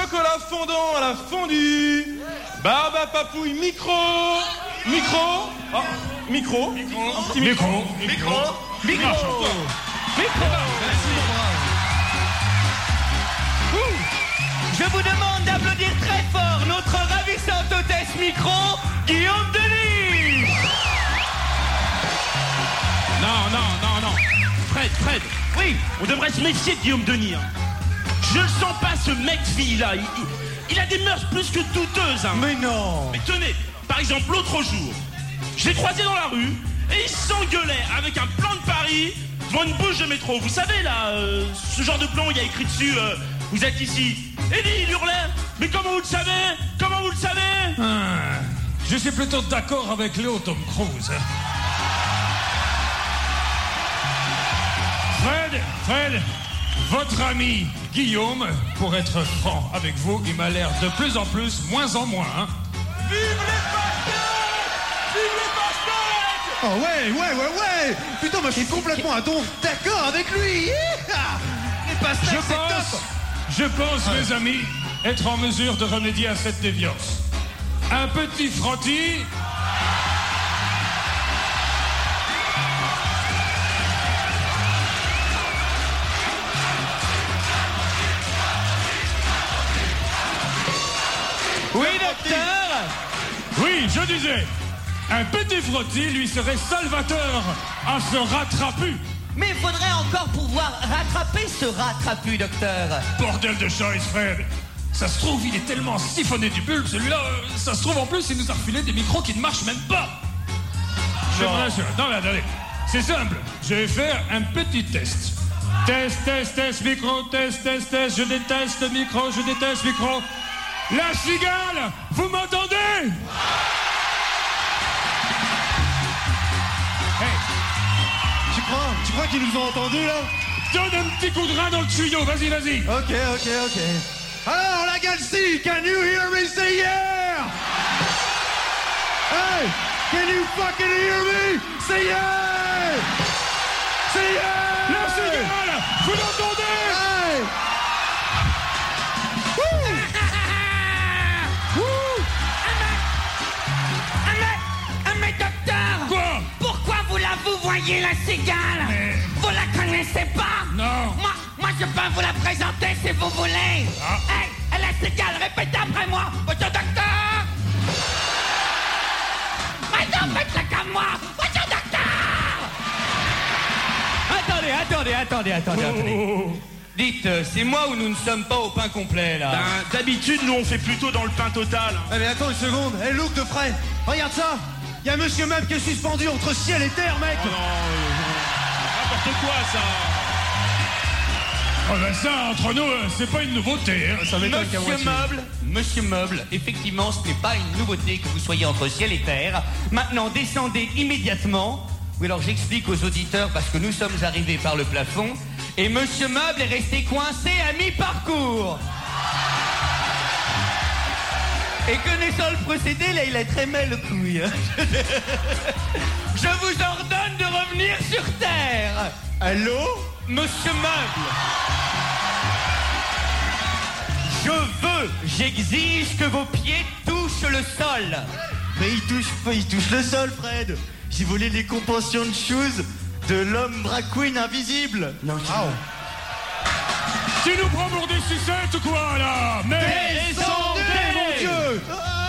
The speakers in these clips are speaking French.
chocolat fondant à la fondue. Barbe à papouille, micro. Micro. Oh, micro. Un petit micro. Micro. Je vous demande d'applaudir très fort notre ravissante hôtesse micro, Guillaume Denis. Non. Fred. Oui. On devrait se méfier de Guillaume Denis. Hein. Je le sens pas, ce mec-fille là. Il a des mœurs plus que douteuses. Hein. Mais non. Mais tenez, par exemple, l'autre jour, je l'ai croisé dans la rue et il s'engueulait avec un plan de Paris devant une bouche de métro. Vous savez là, ce genre de plan où il y a écrit dessus vous êtes ici. Et lui, il hurlait. Mais comment vous le savez Je suis plutôt d'accord avec Léo Tom Cruise. Fred, votre ami Guillaume, pour être franc avec vous, il m'a l'air de plus en plus, moins en moins. Hein. Vive les pastèques! Vive les pastèques! Oh ouais. Putain, moi je suis complètement d'accord avec lui. Les pastèques, c'est top. Je pense, mes amis, être en mesure de remédier à cette déviance. Un petit frottis. Oui, docteur. Oui, je disais, un petit frottis lui serait salvateur à ce rattrapu. Mais il faudrait encore pouvoir rattraper ce rattrapu, docteur. Bordel de choice, Fred. Ça se trouve, il est tellement siphonné du bulbe, celui-là. Ça se trouve, en plus, il nous a refilé des micros qui ne marchent même pas. Non, mais attendez. C'est simple. Je vais faire un petit test. Test, micro, test. Je déteste micro. La cigale, vous m'entendez? Hey. Tu crois qu'ils nous ont entendus là? Donne un petit coup de rein dans le tuyau, vas-y. Ok. Alors la galaxie, can you hear me say yeah? Hey, can you fucking hear me? Say yeah! Say yeah! La cigale, vous l'entendez? Hey! Mais docteur! Quoi? Pourquoi vous voyez la cigale? Vous la connaissez pas? Non. Moi je peux vous la présenter si vous voulez. Hey, la cigale, répétez après moi. Monsieur docteur! Maintenant faites-la comme moi. Monsieur docteur! Attendez. Dites, c'est moi ou nous ne sommes pas au pain complet là? Ben, d'habitude, nous on fait plutôt dans le pain total. Ah mais attends une seconde, hey, look de Fred, regarde ça. Il y a Monsieur Mab qui est suspendu entre ciel et terre, mec. Oh non, n'importe quoi ça. Oh ben ça, entre nous, c'est pas une nouveauté. Hein. Ça m'étonne qu'à moitié. Monsieur Meuble, effectivement, ce n'est pas une nouveauté que vous soyez entre ciel et terre. Maintenant, descendez immédiatement. Oui, alors j'explique aux auditeurs parce que nous sommes arrivés par le plafond et Monsieur Meuble est resté coincé à mi-parcours. Et connaissant le procédé, là, il a très mal le couille. Je vous ordonne de revenir sur terre. Allô, Monsieur Meuble? J'exige que vos pieds touchent le sol. Mais il touche le sol, Fred. J'ai volé les compensions de shoes de l'homme drag queen invisible. Non, Tu nous prends pour des sucettes ou quoi, là? Mais descendez, mon Dieu!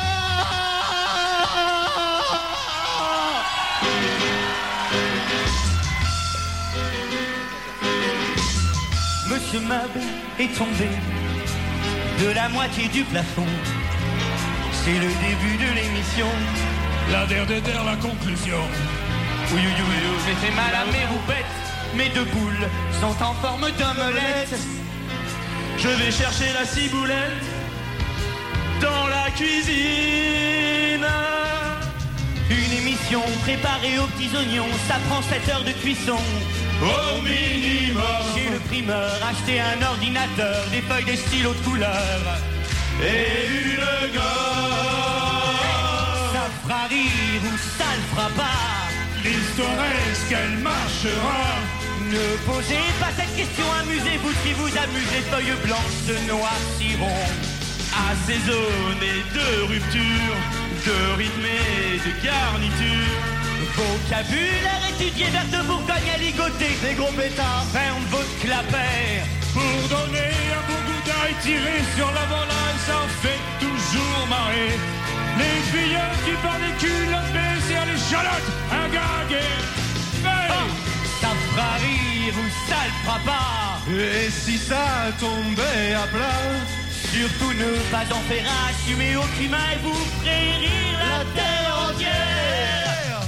Monsieur Meuble est tombé de la moitié du plafond. C'est le début de l'émission. la dernière, la conclusion. Oui, j'ai fait mal à mes roupettes. Mes deux boules sont en forme d'omelette. Je vais chercher la ciboulette dans la cuisine. Une émission préparée aux petits oignons, ça prend 7 heures de cuisson. Au minimum. Chez le primeur, acheter un ordinateur, des feuilles, des stylos de couleur. Et une gomme. Ça fera rire ou ça le fera pas. L'histoire est-ce qu'elle marchera? Ne posez pas cette question, amusez-vous si vous amusez, feuilles blanches se noirciront. assaisonné de rupture, de rythme et de garniture. Vocabulaire étudié, vers de Bourgogne à ligoter. Des gros pétards. Ferme votre clapet. Pour donner un bon goût d'ail tiré sur la volaille, ça fait toujours marrer. Les filles qui parlent des culottes baissées, les chalotes, un gag et... Hey Ça fera rire ou ça le fera pas. Et si ça tombait à plat? Surtout ne pas en faire assumer au climat et vous ferez rire la terre entière.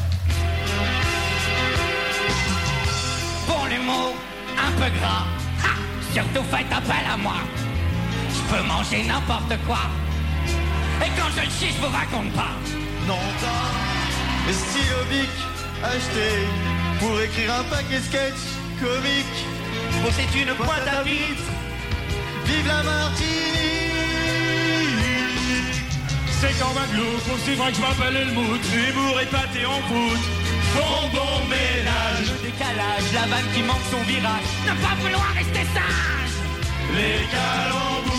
Pour les mots un peu gras, surtout faites appel à moi. Je peux manger n'importe quoi. Et quand je le chie, je vous raconte pas. Non, t'as stylo bic acheté pour écrire un paquet sketch comique. Oh, c'est une pointe à vitre. Vive la Martinique. C'est quand ma gloupe, aussi vrai que je m'appelle Helmut. Humour épaté en croûte, bon ménage. Le décalage, la vanne qui manque son virage. Ne pas vouloir rester sage. Les calembours.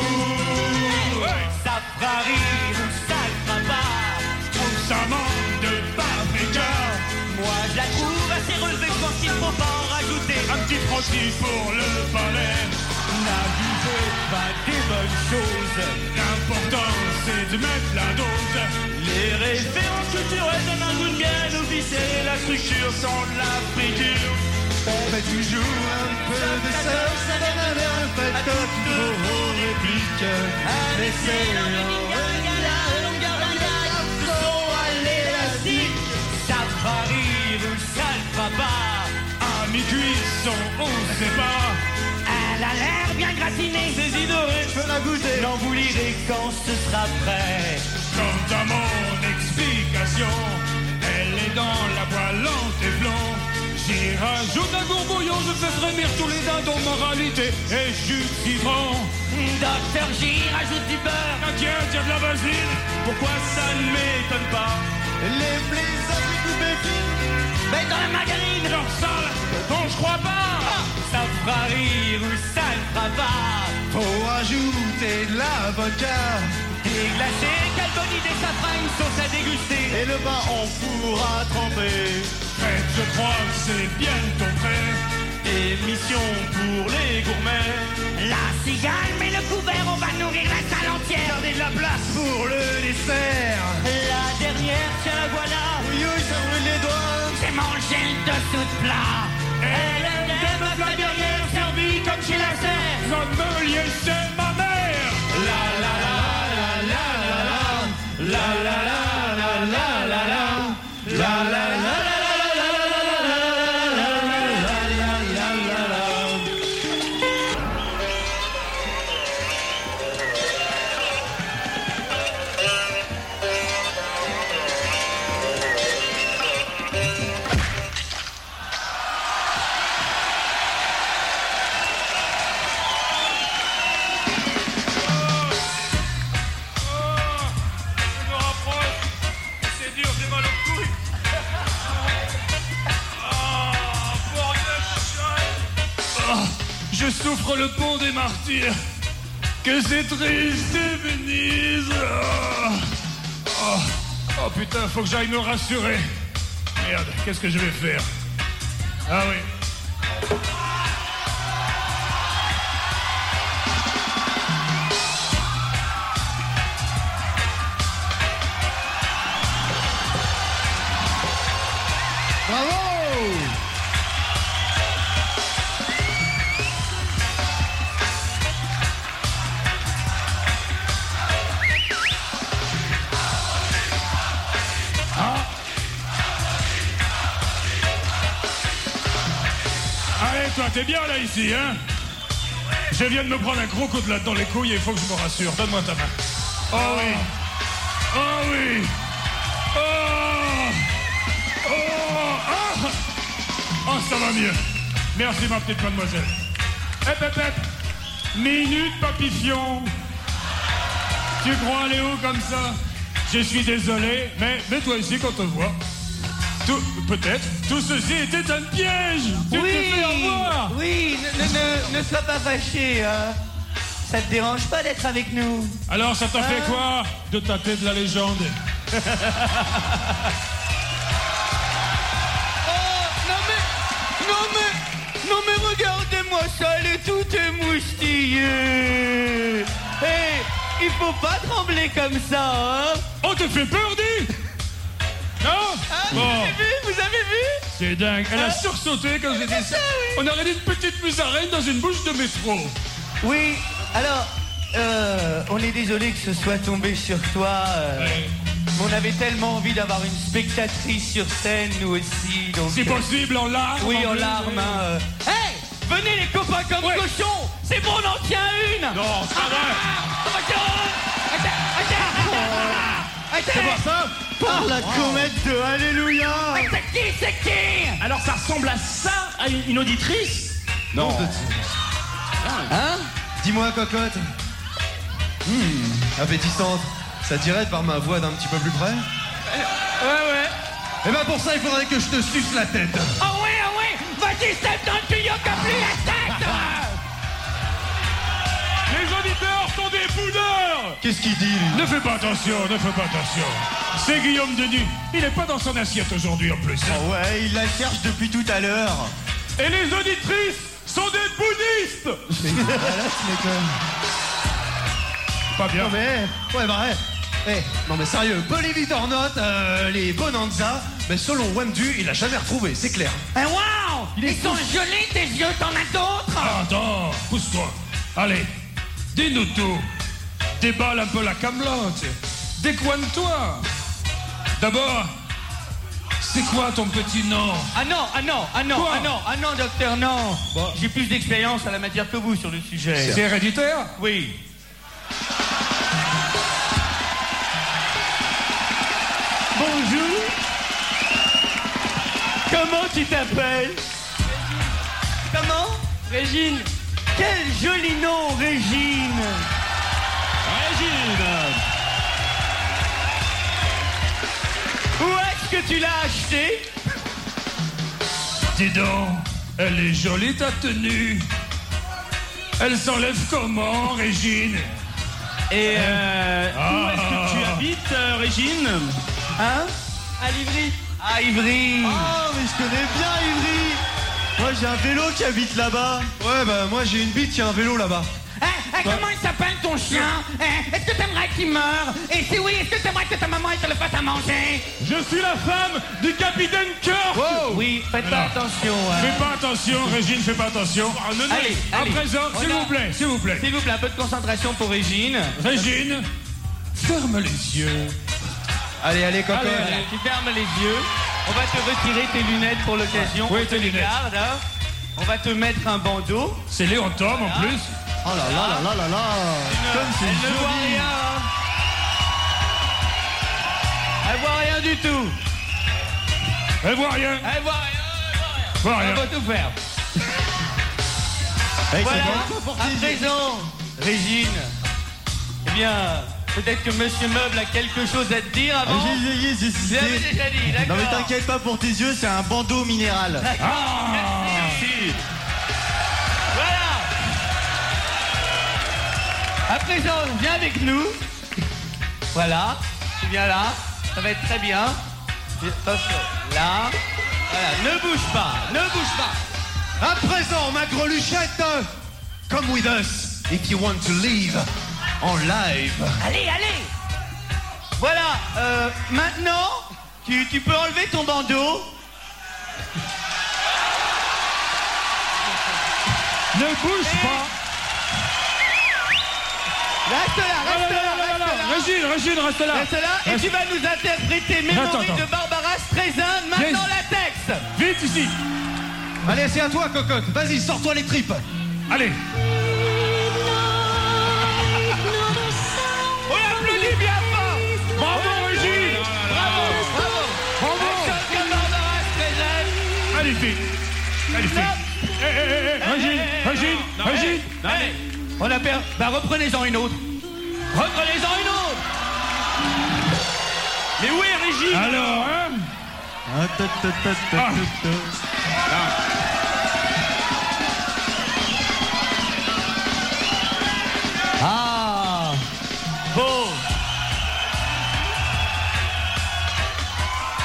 Ça fera rire ou ça le fera pas. Ça manque de paprika. Moi je la trouve assez relevée, je pense qu'il faut pas en rajouter. Un petit frottis pour le palais. N'abusez pas des bonnes choses. L'important c'est de mettre la dose. Les références culturelles donnent un goût de miel au viscère et la structure sans la friture. On met toujours un peu de sel, ça donne un air de fête à toutes vos répliques. Allez, c'est la longueur d'un gag, son à l'élastique. Ça fera rire ou ça le fera pas. À mi-cuisson, on sait pas. Elle a l'air bien gratinée. Des idées, Je peux la goûter. Non, vous lirez quand ce sera prêt. Quant à mon explication, elle est dans la poêle en téflon. J'y rajoute un gourbouillon, je fais frémir tous les dindons, moralité et jus de citron. Docteur J rajoute du beurre. Ah tiens, de la vaseline. pourquoi ça ne m'étonne pas? Les blizzards coupés fines. Mais dans la margarine. Genre sale, bon je crois pas. Ça fera rire ou ça le fera pas. Faut ajouter de la vodka. Déglacé, quelle bonne idée, ça fera une sauce à déguster. Et le bas en four à tremper. Faites, je crois que c'est bientôt prêt. Émission pour les gourmets. La cigale met le couvert, on va nourrir la salle entière. Gardez de la place pour le dessert. La dernière, tiens la voilà. Oui, oui, ça brûle les doigts. J'ai mangé le dessous de plat. Elle aime la derrière, servie comme chez la serre. Sommelier, c'est ma mère. La la la la la la la la la la la la la la la la. Je souffre le pont des martyrs. Que c'est triste et Venise. Oh putain, faut que j'aille me rassurer. Merde, qu'est-ce que je vais faire? Ah oui. Bravo. Allez, toi, t'es bien là, ici, hein? Je viens de me prendre un gros coup de latte dans les couilles et il faut que je me rassure. Donne-moi ta main. Oh oui. Oh oui. Oh. Oh. Oh, ça va mieux. Merci, ma petite mademoiselle. Hep, hep, hep. Minute, papifion. Tu crois aller où comme ça? Je suis désolé, mais toi ici, quand on te voit... Peut-être. Tout ceci était un piège. Tu te fais avoir. Oui, ne sois pas fâché. Hein. ça te dérange pas d'être avec nous? Alors, ça t'a fait quoi de tâter de la légende? Non mais regardez-moi ça, elle est toute émoustillée. Hé, il faut pas trembler comme ça, hein? On te fait peur, dis? Non? Vous avez vu? C'est dingue, elle a sursauté quand j'ai dit ça. On aurait dit une petite musaraigne dans une bouche de métro. Oui, alors, on est désolé que ce soit tombé sur toi. Ouais. Mais on avait tellement envie d'avoir une spectatrice sur scène, nous aussi. Donc, Si possible, en larmes. oui, en plus, larmes. ouais. Hein, Hey, venez les copains comme cochons. C'est bon, on en tient une. Non, c'est pas vrai. C'est pas ça? Par la comète de Alléluia. C'est qui? Alors ça ressemble à ça, à une auditrice? Non. Hein? Dis-moi, cocotte. Appétissante. Ça t'irait de par ma voix d'un petit peu plus près? Ouais. Eh ben pour ça, il faudrait que je te suce la tête. Ah ouais. Vas-y, step dans le tuyau comme lui la tête. Les auditeurs sont des boudeurs. Qu'est-ce qu'il dit, lui? Ne fais pas attention. C'est Guillaume Denis. Il n'est pas dans son assiette aujourd'hui en plus. Oh ouais, il la cherche depuis tout à l'heure. Et les auditrices sont des bouddhistes. Pas bien. Non mais, ouais bah ouais. Non mais sérieux, believe or not, les bonanza, mais selon Wemdu, il a jamais retrouvé, c'est clair. Wow! Ils sont jolis tes yeux, t'en as d'autres? Attends, pousse-toi. Allez, dis-nous tout. Déballe un peu la camelote. Décoine-toi. D'abord, c'est quoi ton petit nom? Ah non, Quoi? docteur, non. J'ai plus d'expérience à la matière que vous sur le sujet. C'est héréditaire? Oui. Bonjour. Comment tu t'appelles? Comment? Régine. Quel joli nom, Régine. Où est-ce que tu l'as acheté? Dis donc, elle est jolie ta tenue. Elle s'enlève comment, Régine? Et Où est-ce que tu habites, Régine? Hein? À Livry. À Ivry. Ah mais je connais bien Ivry. Moi j'ai un vélo qui habite là-bas. Ouais bah moi j'ai une bite qui a un vélo là-bas. Comment il s'appelle ton chien? Est-ce que t'aimerais qu'il meure? Et si oui, est-ce que t'aimerais que ta maman elle te le fasse à manger? Je suis la femme du capitaine Kirk. Wow. Oui, faites pas attention. Fais pas attention, Régine, fais pas attention. Allez, À présent, s'il vous plaît. S'il vous plaît, un peu de concentration pour Régine. Régine, ferme les yeux. Allez cocotte. Allez, tu fermes les yeux. On va te retirer tes lunettes pour l'occasion. Oui, On te tes les lunettes. garde, hein. On va te mettre un bandeau. C'est Léon Tom en plus. Oh là là là là là là. Comme c'est Elle ne voit joli. rien. Hein. Elle voit rien du tout. Elle voit rien. Elle voit rien. Voit On rien. va tout faire. Hey, Voilà, c'est bon, pour à tes yeux. présent, Régine, eh bien, peut-être que Monsieur Meuble a quelque chose à te dire avant. J'ai Vous l'avez déjà dit, d'accord. Non mais t'inquiète pas pour tes yeux, c'est un bandeau minéral. D'accord, merci. Voilà. À présent, viens avec nous. Voilà, tu viens là, ça va être très bien. Attention, là. Voilà, ne bouge pas. À présent, ma greluchette, come with us if you want to leave en live. Allez. Voilà, maintenant, tu peux enlever ton bandeau. Ne bouge pas. Reste là. Régine, reste là. Reste là, et tu vas nous interpréter Mémoire Attends. de Barbara Streisand, maintenant Yes. la texte. Vite ici. Allez, c'est à toi, cocotte. Vas-y, sors-toi les tripes. Allez. On applaudit bien fort. Bravo, Régine. Bravo. Bravo. Elle chante comme Barbara Streisand. Magnifique. Régine. Allez. On a perdu. Bah reprenez-en une autre. Mais où est Régine? Alors, hein?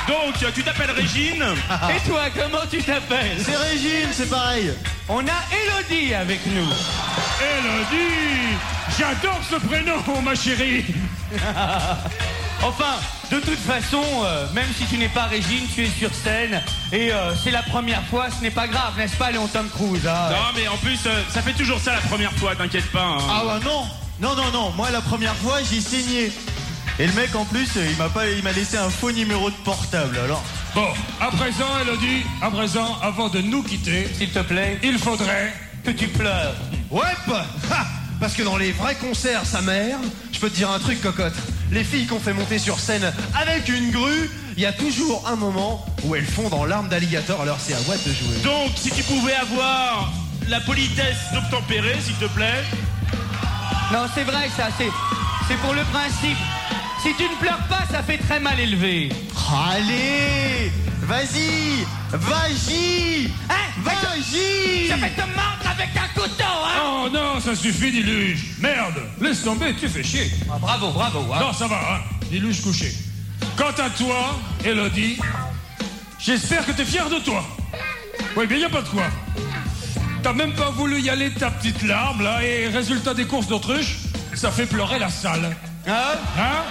Donc, tu t'appelles Régine. Et toi, comment tu t'appelles? C'est Régine, c'est pareil. On a Elodie avec nous. Elodie, j'adore ce prénom, ma chérie. Enfin, de toute façon, même si tu n'es pas Régine, tu es sur scène. Et c'est la première fois, ce n'est pas grave, n'est-ce pas, Léon Tom Cruise, hein? Non, mais en plus, ça fait toujours ça la première fois, t'inquiète pas. Hein. Ah ouais, non. Non, moi la première fois j'ai saigné. Et le mec en plus il m'a laissé un faux numéro de portable alors. Bon, à présent, Elodie, avant de nous quitter, S'il te plaît, il faudrait... que tu pleures. Ouais, parce que dans les vrais concerts, sa mère, je peux te dire un truc, cocotte. Les filles qu'on fait monter sur scène avec une grue, il y a toujours un moment où elles fondent en larmes d'alligator, alors c'est à moi de jouer. Donc, si tu pouvais avoir la politesse d'obtempérer, s'il te plaît. Non, c'est vrai ça, c'est pour le principe. Si tu ne pleures pas, ça fait très mal élevé. Allez, vas-y. Hein? Vas-y. Je vais te mordre avec un couteau, hein? Oh non, ça suffit, Diluge. Merde, laisse tomber, tu fais chier. Ah, bravo, hein. Non, ça va, hein. Diluge couché. Quant à toi, Elodie, j'espère que t'es fier de toi. Oui, mais y a pas de quoi. T'as même pas voulu y aller de ta petite larme, là, et résultat des courses d'autruche, ça fait pleurer la salle. Hein? Hein?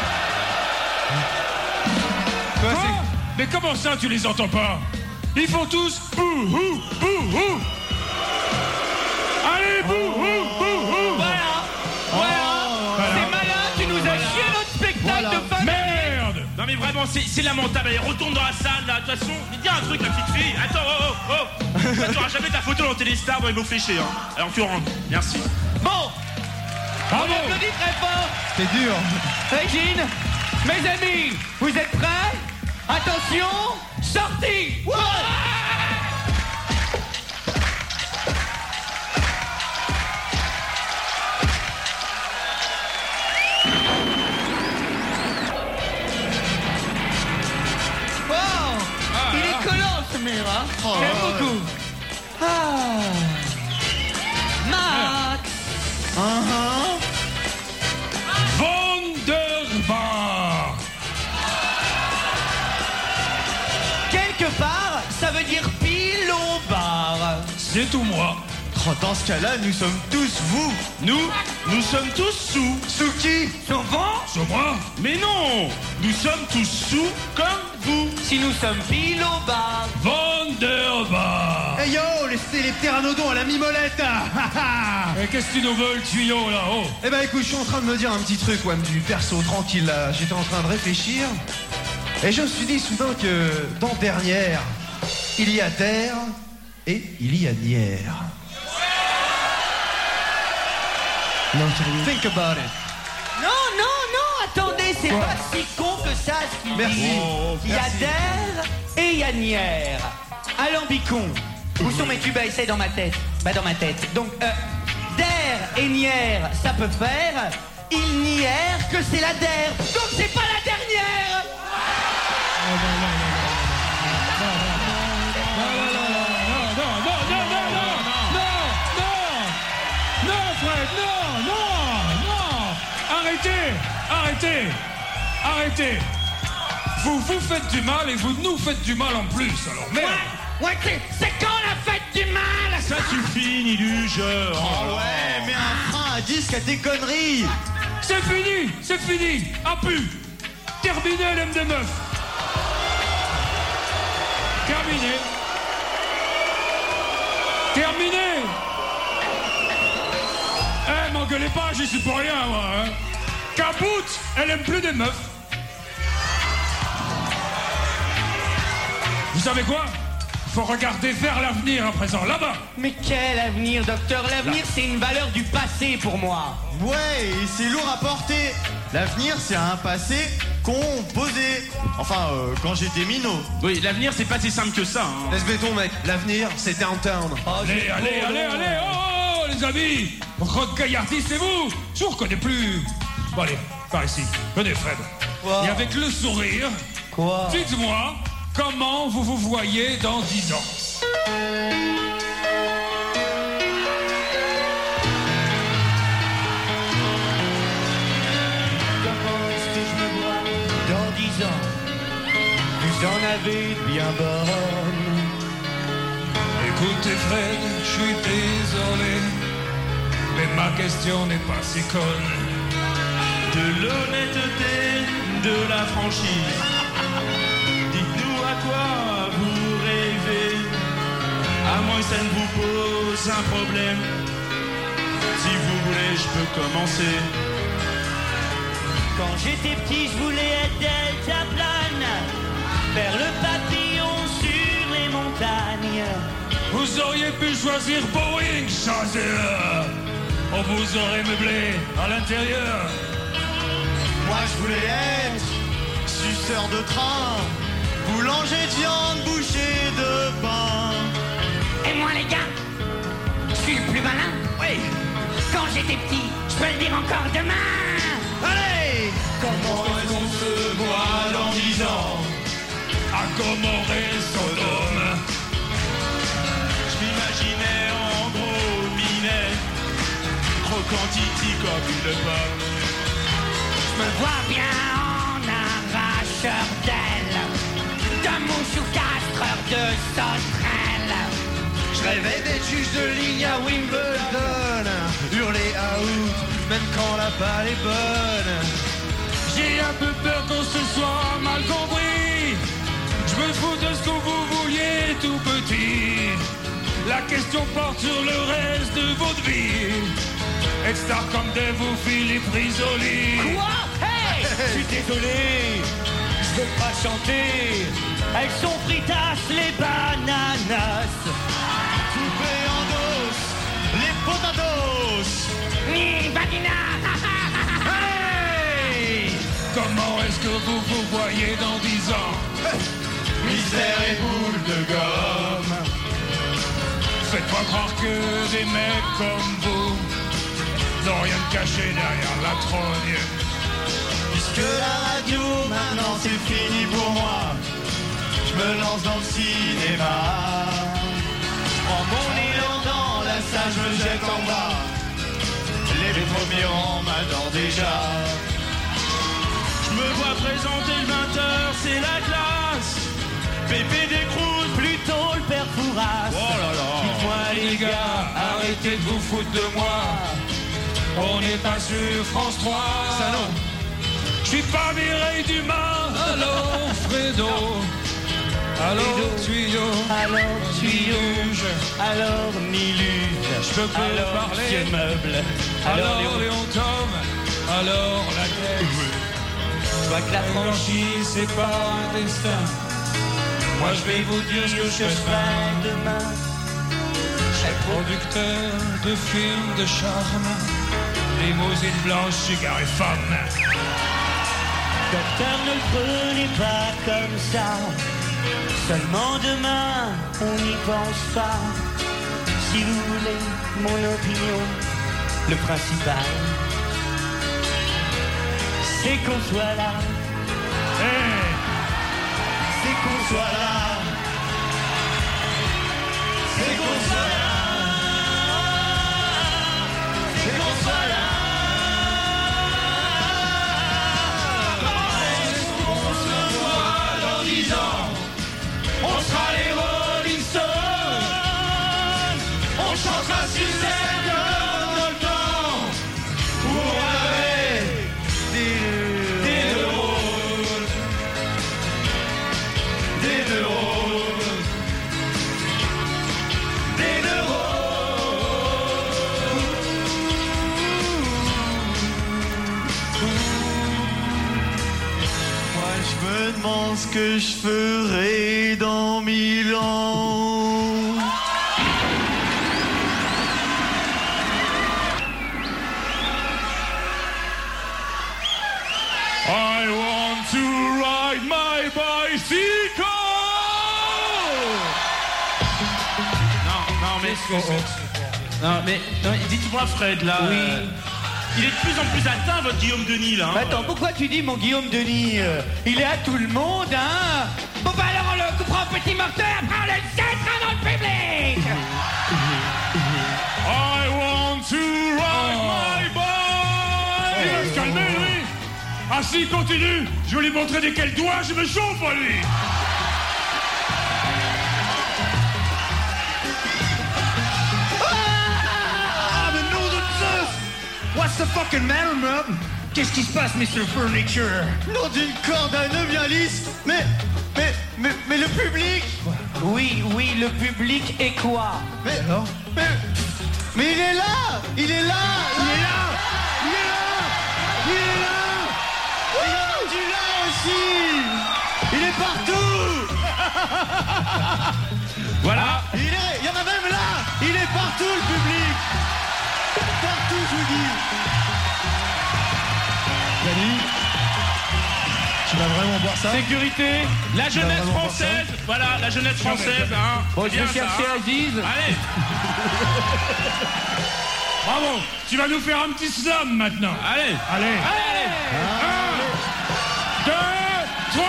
Quoi? Mais comment ça, tu les entends pas? Ils font tous bouhou, bouhou. Allez, bouhou, bouhou. Voilà. C'est malin, tu nous as chié notre spectacle de fin d'année. Merde. Non, mais vraiment, c'est lamentable. Allez, retourne dans la salle, là. De toute façon, dis un truc, la petite fille. Attends, oh. Tu n'auras jamais ta photo dans Téléstar dans les mots fléchés, hein. Alors, tu rentres. Merci. Bon, Bravo. on applaudit très fort. C'est dur. Régine, mes amis, vous êtes prêts? Attention, sortie. Il est collant ce mur, hein? J'aime beaucoup. Max. Wunderbar. Quelque part, ça veut dire pile au bar. C'est tout moi. Oh, dans ce cas-là, nous sommes tous vous. Nous sommes tous sous. Sous qui? Souvent, C'est moi. Mais non, nous sommes tous sous comme vous. si nous sommes pile au bar. Wunderbar. Hey yo, laissez les pteranodons à la mimolette. Et qu'est-ce que tu nous veux, le tuyau, là? Oh. Eh ben écoute, je suis en train de me dire un petit truc, ouais, du perso, tranquille, là. J'étais en train de réfléchir. Et je me suis dit soudain que dans Dernière, il y a terre et il y a nière. Non, think about it. Non, attendez, c'est pas si con que ça ce qu'il Merci. dit. Il y a Merci. der et il y a nière. Alambicon. Où sont mes tubes à essai dans ma tête? Bah dans ma tête. Donc, der et nière, ça peut faire. Il nière que c'est la der. Donc c'est pas la dernière. Non, Fred, non. Arrêtez. Vous faites du mal et vous nous faites du mal en plus, alors merde. Ouais, c'est quand la fête du mal? Ça suffit, Niluge. Oh ouais, mets un frein à disque à tes conneries. C'est fini. Ah pu. Terminé, l'aime des meufs. Terminé. Eh, m'engueulez pas, j'y suis pour rien, moi. Hein. Capoute, elle aime plus des meufs. Vous savez quoi? Faut regarder vers l'avenir à présent, là-bas. Mais quel avenir, docteur? L'avenir, c'est une valeur du passé pour moi. Ouais, et c'est lourd à porter. L'avenir, c'est un passé composé. Enfin, quand j'étais minot. Oui, l'avenir, c'est pas si simple que ça. Hein. Laisse béton, mec. L'avenir, c'est downtown. Allez, oh, les amis. Regaillardissez-vous. Je vous reconnais plus. Bon, allez, par ici. Venez, Fred. Wow. Et avec le sourire, Quoi? dites-moi comment vous vous voyez dans 10 ans. Comment est-ce que je me vois dans 10 ans? j'en avais bien bonne. Écoutez Fred, je suis désolé, mais ma question n'est pas si conne. De l'honnêteté, de la franchise. Dites-nous à quoi vous rêvez, à moins que ça ne vous pose un problème. Si vous voulez, je peux commencer. Quand j'étais petit, je voulais être deltaplane, faire le papillon sur les montagnes. Vous auriez pu choisir Boeing, chasseur. On vous aurait meublé à l'intérieur. Moi je voulais être suceur de train, boulanger de viande, boucher de pain. Et moi les gars, je suis le plus malin. Oui, Quand j'étais petit, je peux le dire encore demain. Allez! Comment est-ce qu'on se voit dans 10 ans? À Gomorrhe et Sodome. Je m'imaginais en gros minet, croquant titi comme une pomme. Je me vois bien en arracheur d'ailes, de mouche ou castreur de sauterelles. Je rêvais d'être juge de ligne à Wimbledon, hurler out, même quand la balle est bonne. J'ai un peu peur qu'on se soit mal compris. Je me fous de ce que vous vouliez tout petit. La question porte sur le reste de votre vie. Être star comme Dave ou Philippe Risoli. quoi? Hey, je suis désolé, je veux pas chanter. Elles sont fritasses, les bananas. Coupé en dos, les potatos. Ni badina. Allez! Comment est-ce que vous vous voyez dans 10 ans? Mystère et boule de gomme. Faites pas croire que des mecs comme vous n'ont rien de caché derrière la trogne. Puisque la radio maintenant c'est fini pour moi, je me lance dans le cinéma. En mon élan dans la salle, je me jette en bas. Les premiers rangs m'adorent déjà. Je me vois présenter le 20h, c'est la classe. Pépé des Crous, Plutôt le père Fouras. oh là là. Dites-moi Les gars, arrêtez de vous foutre de moi. On n'est pas sur France 3. Ça non. Je suis pas Mireille Dumas. Allô Fredo. Allô tuyau. Alors tuyau, Luge. alors Miluge, Je peux plus alors parler. Monsieur Meuble, alors Alors Léon Tom. Alors la caisse. Je vois que la La franchise, c'est pas un destin. Moi je vais vous dire ce que je ferai. demain. Producteur de films de charme, limousine blanche, cigare et femme. Docteur, ne le prenez pas comme ça. Seulement demain, on n'y pense pas. Si vous voulez mon opinion, le principal, c'est qu'on soit là. C'est qu'on soit là. C'est qu'on soit là. C'est qu'on soit là. On sera les Rolling Stones. On chantera sur scène comme dans le temps où on avait des neurones. Des neurones. Des Moi je me demande ce que je ferai dans 1000 ans. I want to ride my bicycle. Non, mais dites-moi Fred là. Oui. Il est de plus en plus atteint votre Guillaume Denis là. hein. Attends, pourquoi tu dis mon Guillaume Denis il est à tout le monde, hein? Bon bah alors on le coupera en petits morceaux et après on le jettera dans le public. I want to ride my bike. Il va se calmer, lui. Ah si, continue. Je vais lui montrer de quel doigt je me chauffe, lui. fucking metal mob. Qu'est-ce qui se passe, Mr. Furniture? Nom d'une corde à nœud bien lisse. Mais le public. Oui, le public est quoi? Mais il est là. Il est là. Il y a du là aussi. Il est partout. Voilà. Il y en a même là. Il est partout, le public. Partout, je vous dis. Yannick, tu vas vraiment boire ça? Sécurité, la jeunesse française. Voilà, la jeunesse française. Hein. Bon, je Bien vais ça, chercher hein. Aziz. Allez. Bravo. Tu vas nous faire un petit slam maintenant. Allez. Allez. 1, 2, 3.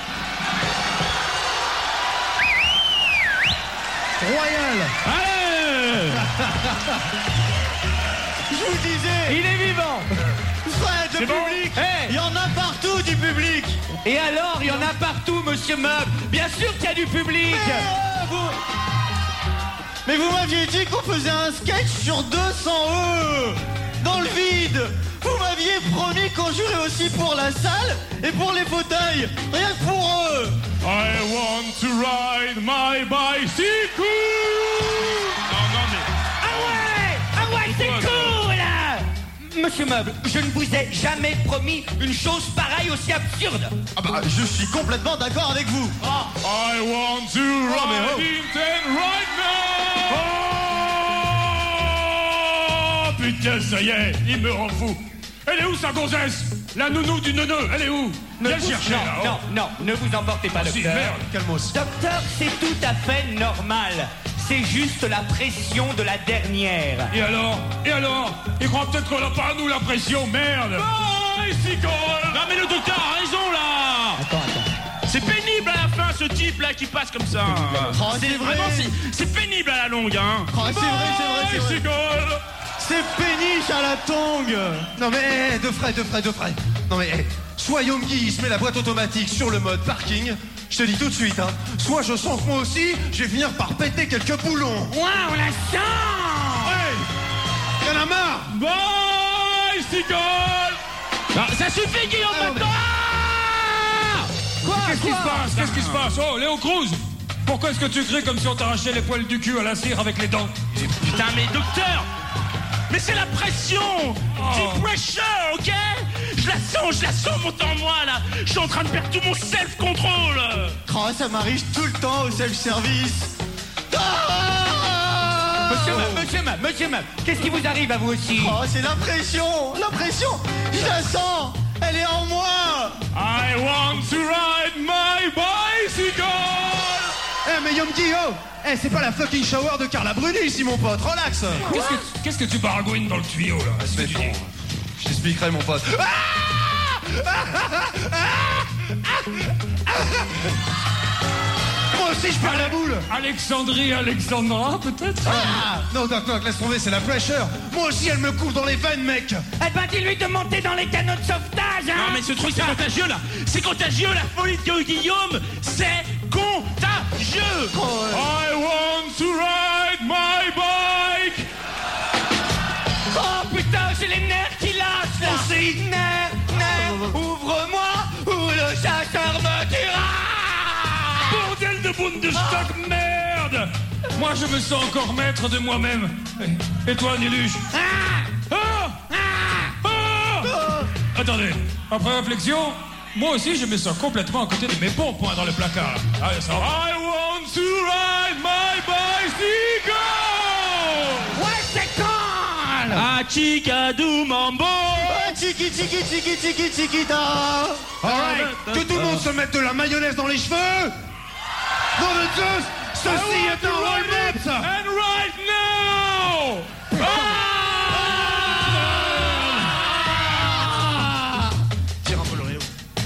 Royal. Allez. Je vous disais. Il est vivant. Fred, le C'est bon. public. Hey. Il y en a partout du public. Et alors, il y en a partout, monsieur Meuble. Bien sûr qu'il y a du public. Mais vous m'aviez dit qu'on faisait un sketch sur 200 dans le vide. Vous m'aviez promis qu'on jouerait aussi pour la salle et pour les fauteuils. Rien que pour eux. I want to ride my bicycle. Non, mais... Ah ouais, c'est cool là. Monsieur Meuble, je ne vous ai jamais promis une chose pareille aussi absurde. Ah bah, je suis complètement d'accord avec vous. I want to ride it right now. Oh putain, ça y est, il me rend fou. Elle est où sa gonzesse? La nounou du neuneu, elle est où? Viens le chercher là. Non, ne vous emportez pas, Si, docteur. merde. Calmos. Docteur, c'est tout à fait normal. C'est juste la pression de la dernière. Et alors? Il croit peut-être qu'on n'a pas à nous la pression, merde. Non mais le docteur a raison là. Attends. C'est pénible à la fin ce type là qui passe comme ça. Oh, c'est vrai. C'est pénible à la longue hein. Oh, c'est vrai. C'est péniche à la tongue. Non mais, de frais. Non mais, soit Yomgi il se met la boîte automatique sur le mode parking, je te dis tout de suite, hein. Soit je sens que moi aussi, je vais finir par péter quelques boulons. Ouah, on la sent. Y'en a marre. Bicycle. Non, ça suffit Guillaume maintenant. Qu'est-ce qui se passe? Oh, Léo Cruz. Pourquoi est-ce que tu cries comme si on t'arrachait les poils du cul à la cire avec les dents? Putain mais docteur. Mais c'est la pression. Deep pressure, ok. Je la sens monter en moi là. Je suis en train de perdre tout mon self-control. Oh, ça m'arrive tout le temps au self-service. Monsieur Meuble, qu'est-ce qui vous arrive à vous aussi? Oh, c'est la pression. Je la sens. Elle est en moi. I want to ride my bicycle. Mais Yomgi, c'est pas la fucking shower de Carla Bruni ici, mon pote, relax. Qu'est-ce que tu baragouines dans le tuyau là? Qu'est-ce que tu dis? Je t'expliquerai, mon pote. Moi aussi, je perds la boule. Alexandra, peut-être? Non, Doc, laisse tomber, c'est la pressure. Moi aussi, elle me coule dans les veines, mec. Eh ben, dis-lui de monter dans les canaux de sauvetage, hein. Non mais ce truc c'est contagieux là. C'est contagieux la folie de Guillaume. C'est contagieux. I want to ride my bike. Oh putain, j'ai les nerfs qui lâchent là. Nerfs, ouvre-moi ou le chasseur me tuera. Bordel de Bundestag, merde. Moi, je me sens encore maître de moi-même. Et toi, Niluche? Attendez, après réflexion, moi aussi, je me sens complètement à côté de mes bons points dans le placard. Allez, ça va. I want to ride my bicycle. Ouais, c'est con. Ah Chicadou Mambo. Chiquita. Alright, que tout le monde se mette de la mayonnaise dans les cheveux. Nom de Zeus, ceci est un roll-up. And right now. Tire un peu le Rio.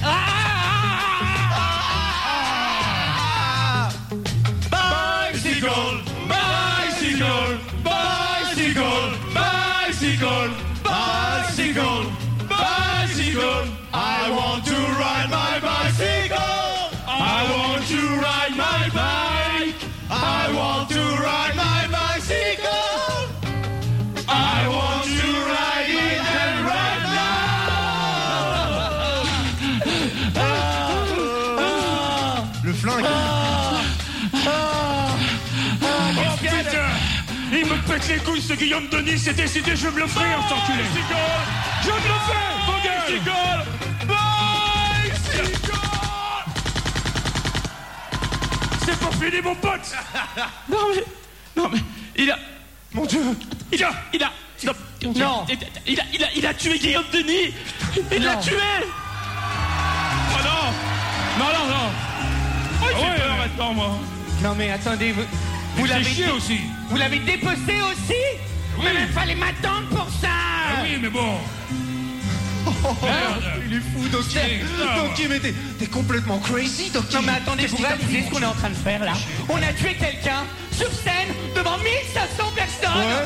Bicycle, bicycle, bicycle, bicycle, bicycle, bicycle. I want to ride my bicycle. I want to ride my bike. I want to ride my bicycle. I want to ride it and ride Oh putain! Il me pète les couilles, ce Guillaume Denis, c'est décidé, je vais me le faire, cet enculé! Je vais me le faire! Vos gueules! C'est pas fini, mon pote! Non mais, il a... Mon Dieu! Il a... Stop. Non. Il a tué Guillaume Denis. Il l'a tué. Oh non. Oh, il fait peur maintenant, moi. Non mais attendez, vous l'avez chié aussi! Vous l'avez dépecé aussi? Oui. Mais il fallait m'attendre pour ça. Ah oui, mais bon! Merde. Il est fou, Doki! Putain. Doki, mais t'es complètement crazy, Doki! Non mais attendez, Qu'est-ce vous qui t'a réalisez pris, ce qu'on est en train de faire là? On a tué quelqu'un sur scène devant 1500 personnes. Ouais.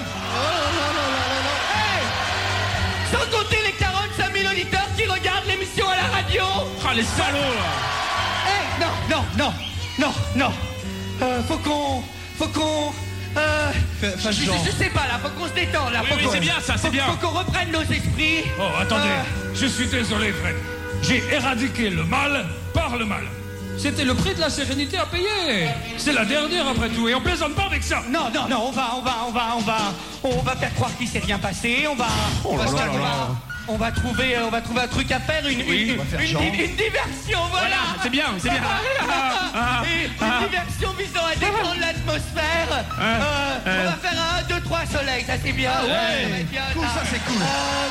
Hey, sans compter les 45 000 auditeurs qui regardent l'émission à la radio. Ah, les salauds, là. Hey, non. Faut qu'on... je sais pas là, faut qu'on se détende là. Oui, c'est bien ça, c'est bien. Faut qu'on reprenne nos esprits. Oh, attendez, je suis désolé, Fred. J'ai éradiqué le mal par le mal. C'était le prix de la sérénité à payer. C'est la dernière après tout, et on plaisante pas avec ça. Non, on va faire croire qu'il s'est rien passé. On va trouver un truc à faire, une diversion, voilà. C'est bien. Une diversion visant à détendre l'atmosphère. On va faire 1, 2, 3 soleils, ça c'est bien. Ouais, cool, ça c'est cool.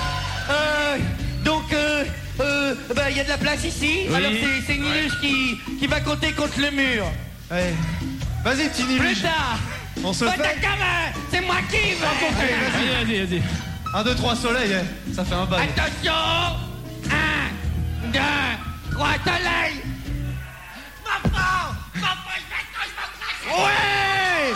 Donc, il y a de la place ici. Oui. Alors c'est Nilus qui va compter contre le mur. Allez, vas-y, petit Plus Nilus. tard. On se Bah, fait. t'as qu'à main, c'est moi qui vais compter. Vas-y. 1, 2, 3 soleils, ça fait un bail. Attention. 1, 2, 3 soleils. M'apprends, je vais ouais.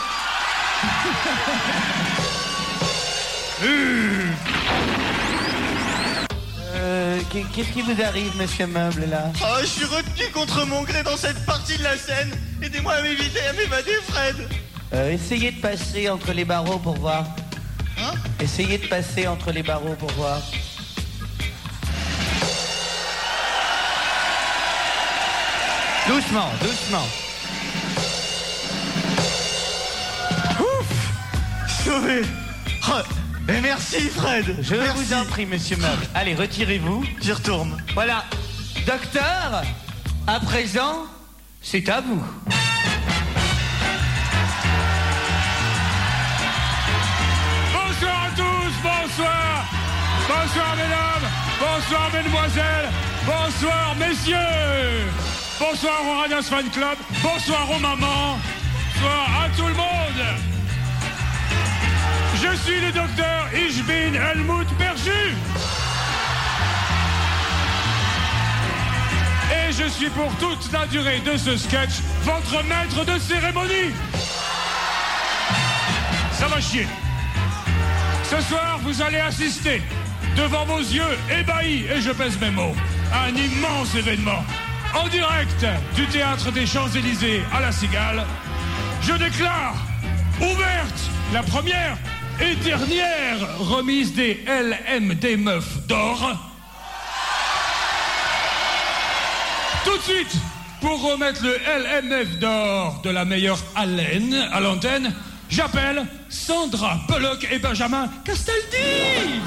Qu'est-ce qui vous arrive, monsieur Meuble, là? Oh, je suis retenu contre mon gré dans cette partie de la scène. Aidez-moi à m'éviter, à m'évader, Fred. Essayez de passer entre les barreaux pour voir. Hein? Essayez de passer entre les barreaux pour voir. Doucement. Sauvé. Oh, et merci, Fred. Je Merci. vous en prie, monsieur Meuble. Allez, retirez-vous. J'y retourne. Voilà. Docteur, à présent, c'est à vous. Bonsoir à tous, bonsoir. Bonsoir mesdames, bonsoir mesdemoiselles, bonsoir messieurs. Bonsoir au Radios Fan Club, bonsoir aux mamans, bonsoir à tout le monde. Je suis le docteur Ishbin Helmut Berju. Et je suis pour toute la durée de ce sketch votre maître de cérémonie. Ça va chier. Ce soir, vous allez assister, devant vos yeux ébahis, et je pèse mes mots, à un immense événement. En direct du théâtre des Champs-Élysées à la Cigale, je déclare ouverte la première et dernière remise des LMD Meufs d'or. Tout de suite, pour remettre le LMF d'or de la meilleure haleine à l'antenne, j'appelle Sandra Bullock et Benjamin Castaldi.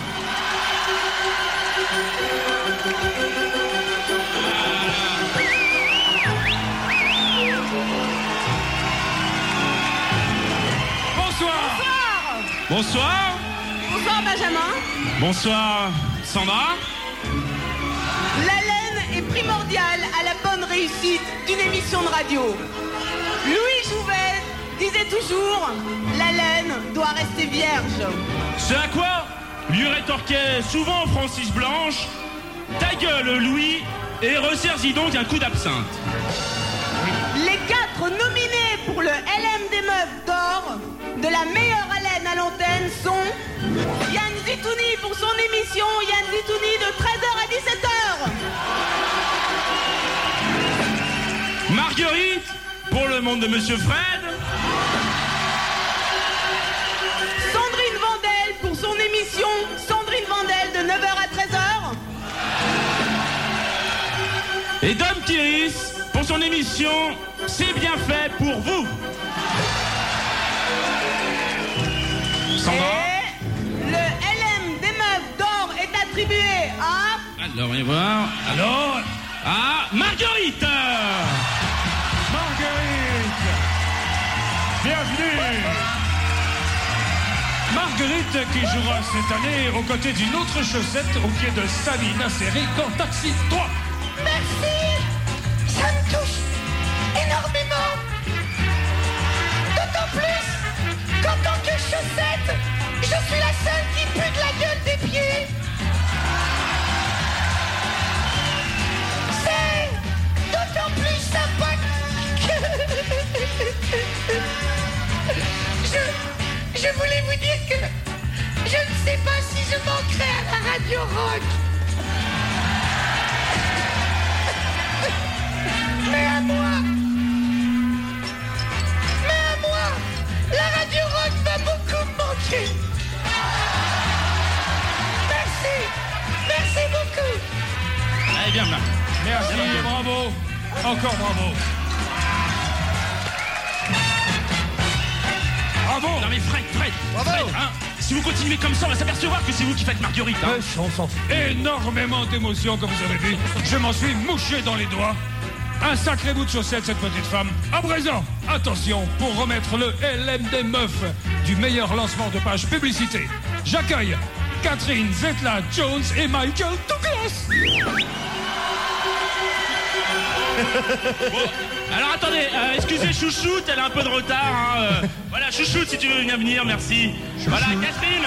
Bonsoir. Bonsoir. Bonsoir Benjamin. Bonsoir, Sandra. L'haleine est primordiale à la bonne réussite d'une émission de radio. Louis Jouvet disait toujours « L'haleine doit rester vierge ». Ce à quoi lui rétorquait souvent Francis Blanche: ta gueule, Louis, et resserre-y donc un coup d'absinthe. Les 4 nominés pour le LM des Meufs d'or de la meilleure haleine à l'antenne sont Yann Zitouni pour son émission Yann Zitouni de 13h à 17h. Marguerite pour le monde de Monsieur Fred. Sandrine Vandel pour son émission Sandrine Vandel de 9h à 13h. Et Dom Kiris pour son émission C'est bien fait pour vous. Et le LM des meufs d'or est attribué à... Alors, on va voir. Alors, Ah, Marguerite. Marguerite. Bienvenue. Marguerite qui jouera cette année aux côtés d'une autre chaussette au pied de Sally Nasseri dans Taxi 3. Merci. Ça me touche énormément. D'autant plus qu'en tant que chaussette, je suis la seule qui pue de la gueule des pieds. C'est d'autant plus sympa que... Je voulais vous dire que je ne sais pas si je manquerai à la Radio Rock. Mais à moi, la Radio Rock va beaucoup me manquer. Merci beaucoup. Allez, viens, Marc. Merci, bravo. Encore bravo. Bravo. Non mais Fred, hein, si vous continuez comme ça, on va s'apercevoir que c'est vous qui faites Marguerite. Hein. On s'en fout. Énormément d'émotions, comme vous avez vu. Je m'en suis mouché dans les doigts. Un sacré bout de chaussette, cette petite femme. À présent, attention, pour remettre le LM des meufs du meilleur lancement de page publicité, j'accueille Catherine Zeta-Jones et Michael Douglas. Bon, alors attendez, excusez Chouchoute, elle a un peu de retard. Hein, voilà, Chouchoute, si tu veux bien venir, merci. Voilà, Catherine.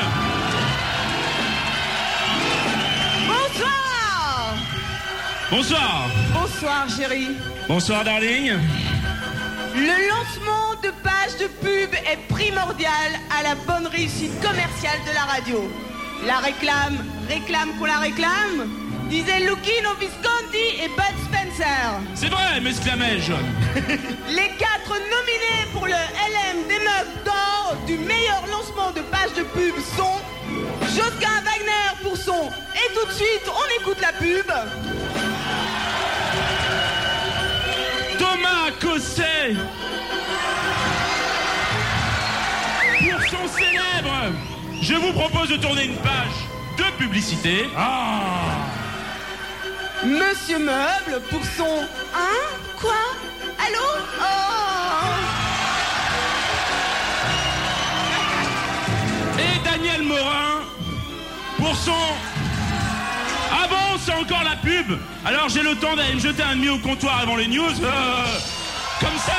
Bonsoir. Bonsoir. Bonsoir, chérie. Bonsoir, darling. Le lancement de page de pub est primordial à la bonne réussite commerciale de la radio. La réclame qu'on la réclame, disait Lucchino Visconti et Bud Spencer. C'est vrai, m'esclamai-je. Les 4 nominés pour le LM des meufs d'or du meilleur lancement de page de pub sont Josquin Wagner pour son Et tout de suite, on écoute la pub. Thomas Cosset pour son célèbre. Je vous propose de tourner une page de publicité. Ah. Monsieur Meuble pour son... Hein? Quoi? Allô? Oh! Et Daniel Morin pour son... Ah bon, c'est encore la pub. Alors j'ai le temps d'aller me jeter un demi au comptoir avant les news. Comme ça...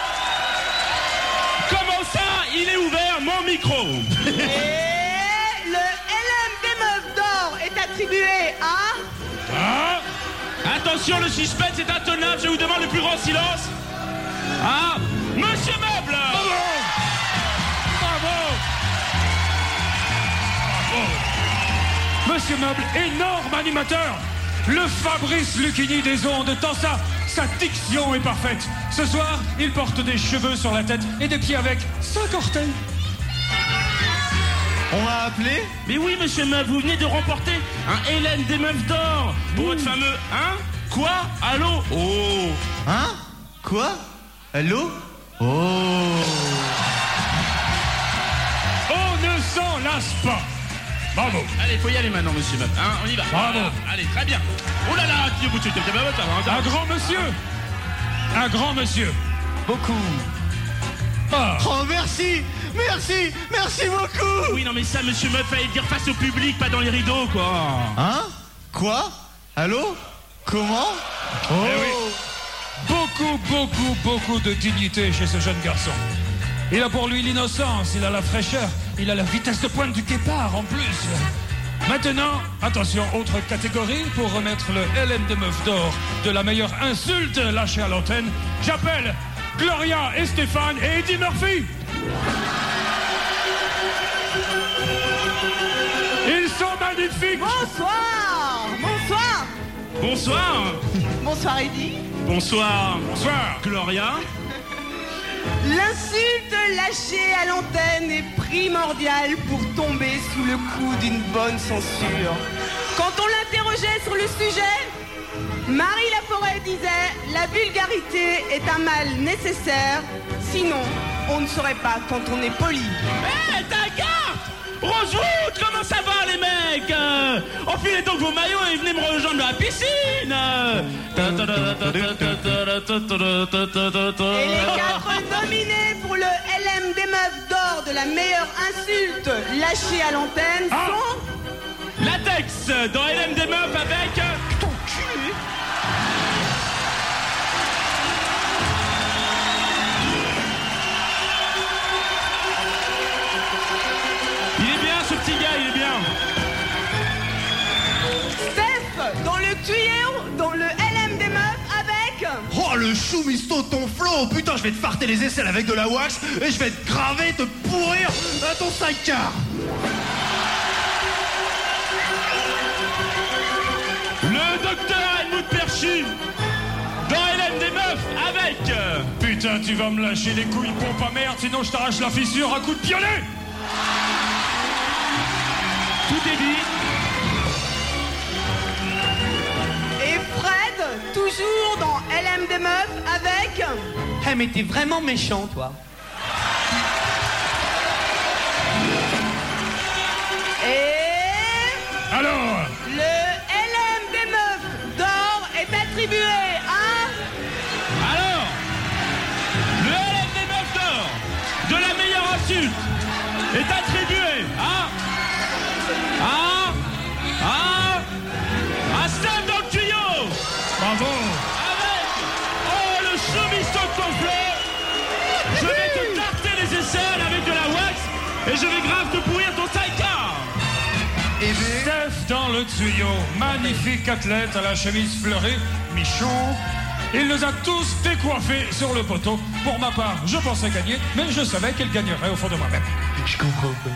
Comment ça, il est ouvert, mon micro. Et le LM des meufs d'or est attribué à... Ah. Attention, le suspense est intenable, je vous demande le plus grand silence. Ah, Monsieur Meuble. Bravo. Monsieur Meuble, énorme animateur. Le Fabrice Lucchini des ondes, tant ça, sa diction est parfaite. Ce soir, il porte des cheveux sur la tête et des pieds avec 5 orteils. On m'a appelé? Mais oui, Monsieur Meuble, vous venez de remporter un Hélène des meufs d'or pour votre fameux... Hein? Quoi? Allô? Oh. Hein? Quoi? Allô? Oh. On ne s'en lasse pas. Bravo. Allez, faut y aller maintenant, Monsieur Meuble. Hein, on y va. Bravo. Voilà. Allez, très bien. Oh là là, Un grand monsieur. Un grand monsieur. Beaucoup. Ah. Oh, merci. Merci. Merci beaucoup. Oui, non, mais ça, Monsieur Meuble, fallait le dire face au public, pas dans les rideaux, quoi. Hein? Quoi? Allô? Comment? Oh. Eh oui. Beaucoup de dignité chez ce jeune garçon. Il a pour lui l'innocence, il a la fraîcheur, il a la vitesse de pointe du guépard en plus. Maintenant, attention, autre catégorie, pour remettre le LM des meufs d'or de la meilleure insulte lâchée à l'antenne, j'appelle Gloria et Stéphane et Eddie Murphy. Ils sont magnifiques. Bonsoir. Bonsoir. Bonsoir. Bonsoir, Eddie. Bonsoir. Bonsoir. Gloria. L'insulte lâchée à l'antenne est primordiale pour tomber sous le coup d'une bonne censure. Quand on l'interrogeait sur le sujet, Marie Laforêt disait « La vulgarité est un mal nécessaire, sinon on ne saurait pas quand on est poli. » Hé, ta carte Rosewood, comment ça va les mecs enfilez donc vos maillots et venez me rejoindre dans la piscine. Et les 4 nominés pour le LM des meufs d'or de la meilleure insulte lâchée à l'antenne sont... Latex dans LM des meufs avec... Ton cul. Il est bien ce petit gars, il est bien. Steph dans le tuyau, dans le LM des meufs avec... Oh le chou misto ton flow. Putain, je vais te farter les aisselles avec de la wax et je vais te graver, te pourrir à ton 5 quarts. Le docteur Helmut Perchu dans LM des meufs avec... Putain, tu vas me lâcher les couilles, pompe à merde, sinon je t'arrache la fissure à coup de piolet. Tout est dit. Et Fred, toujours dans LM des meufs avec... Eh, mais t'es vraiment méchant, toi. Et... Alors, Le LM des meufs d'or est attribué à... Alors, le LM des meufs d'or de la meilleure insulte est attribué à Steph dans le tuyau. bravo. Avec le chemisto de ton flot. Je vais te tarter les aisselles avec de la wax et je vais grave te pourrir ton taïka. Et bien... Steph dans le tuyau, magnifique athlète à la chemise fleurie, Michon. Il nous a tous décoiffés sur le poteau. Pour ma part, je pensais gagner, mais je savais qu'elle gagnerait au fond de moi-même. Je comprends pas.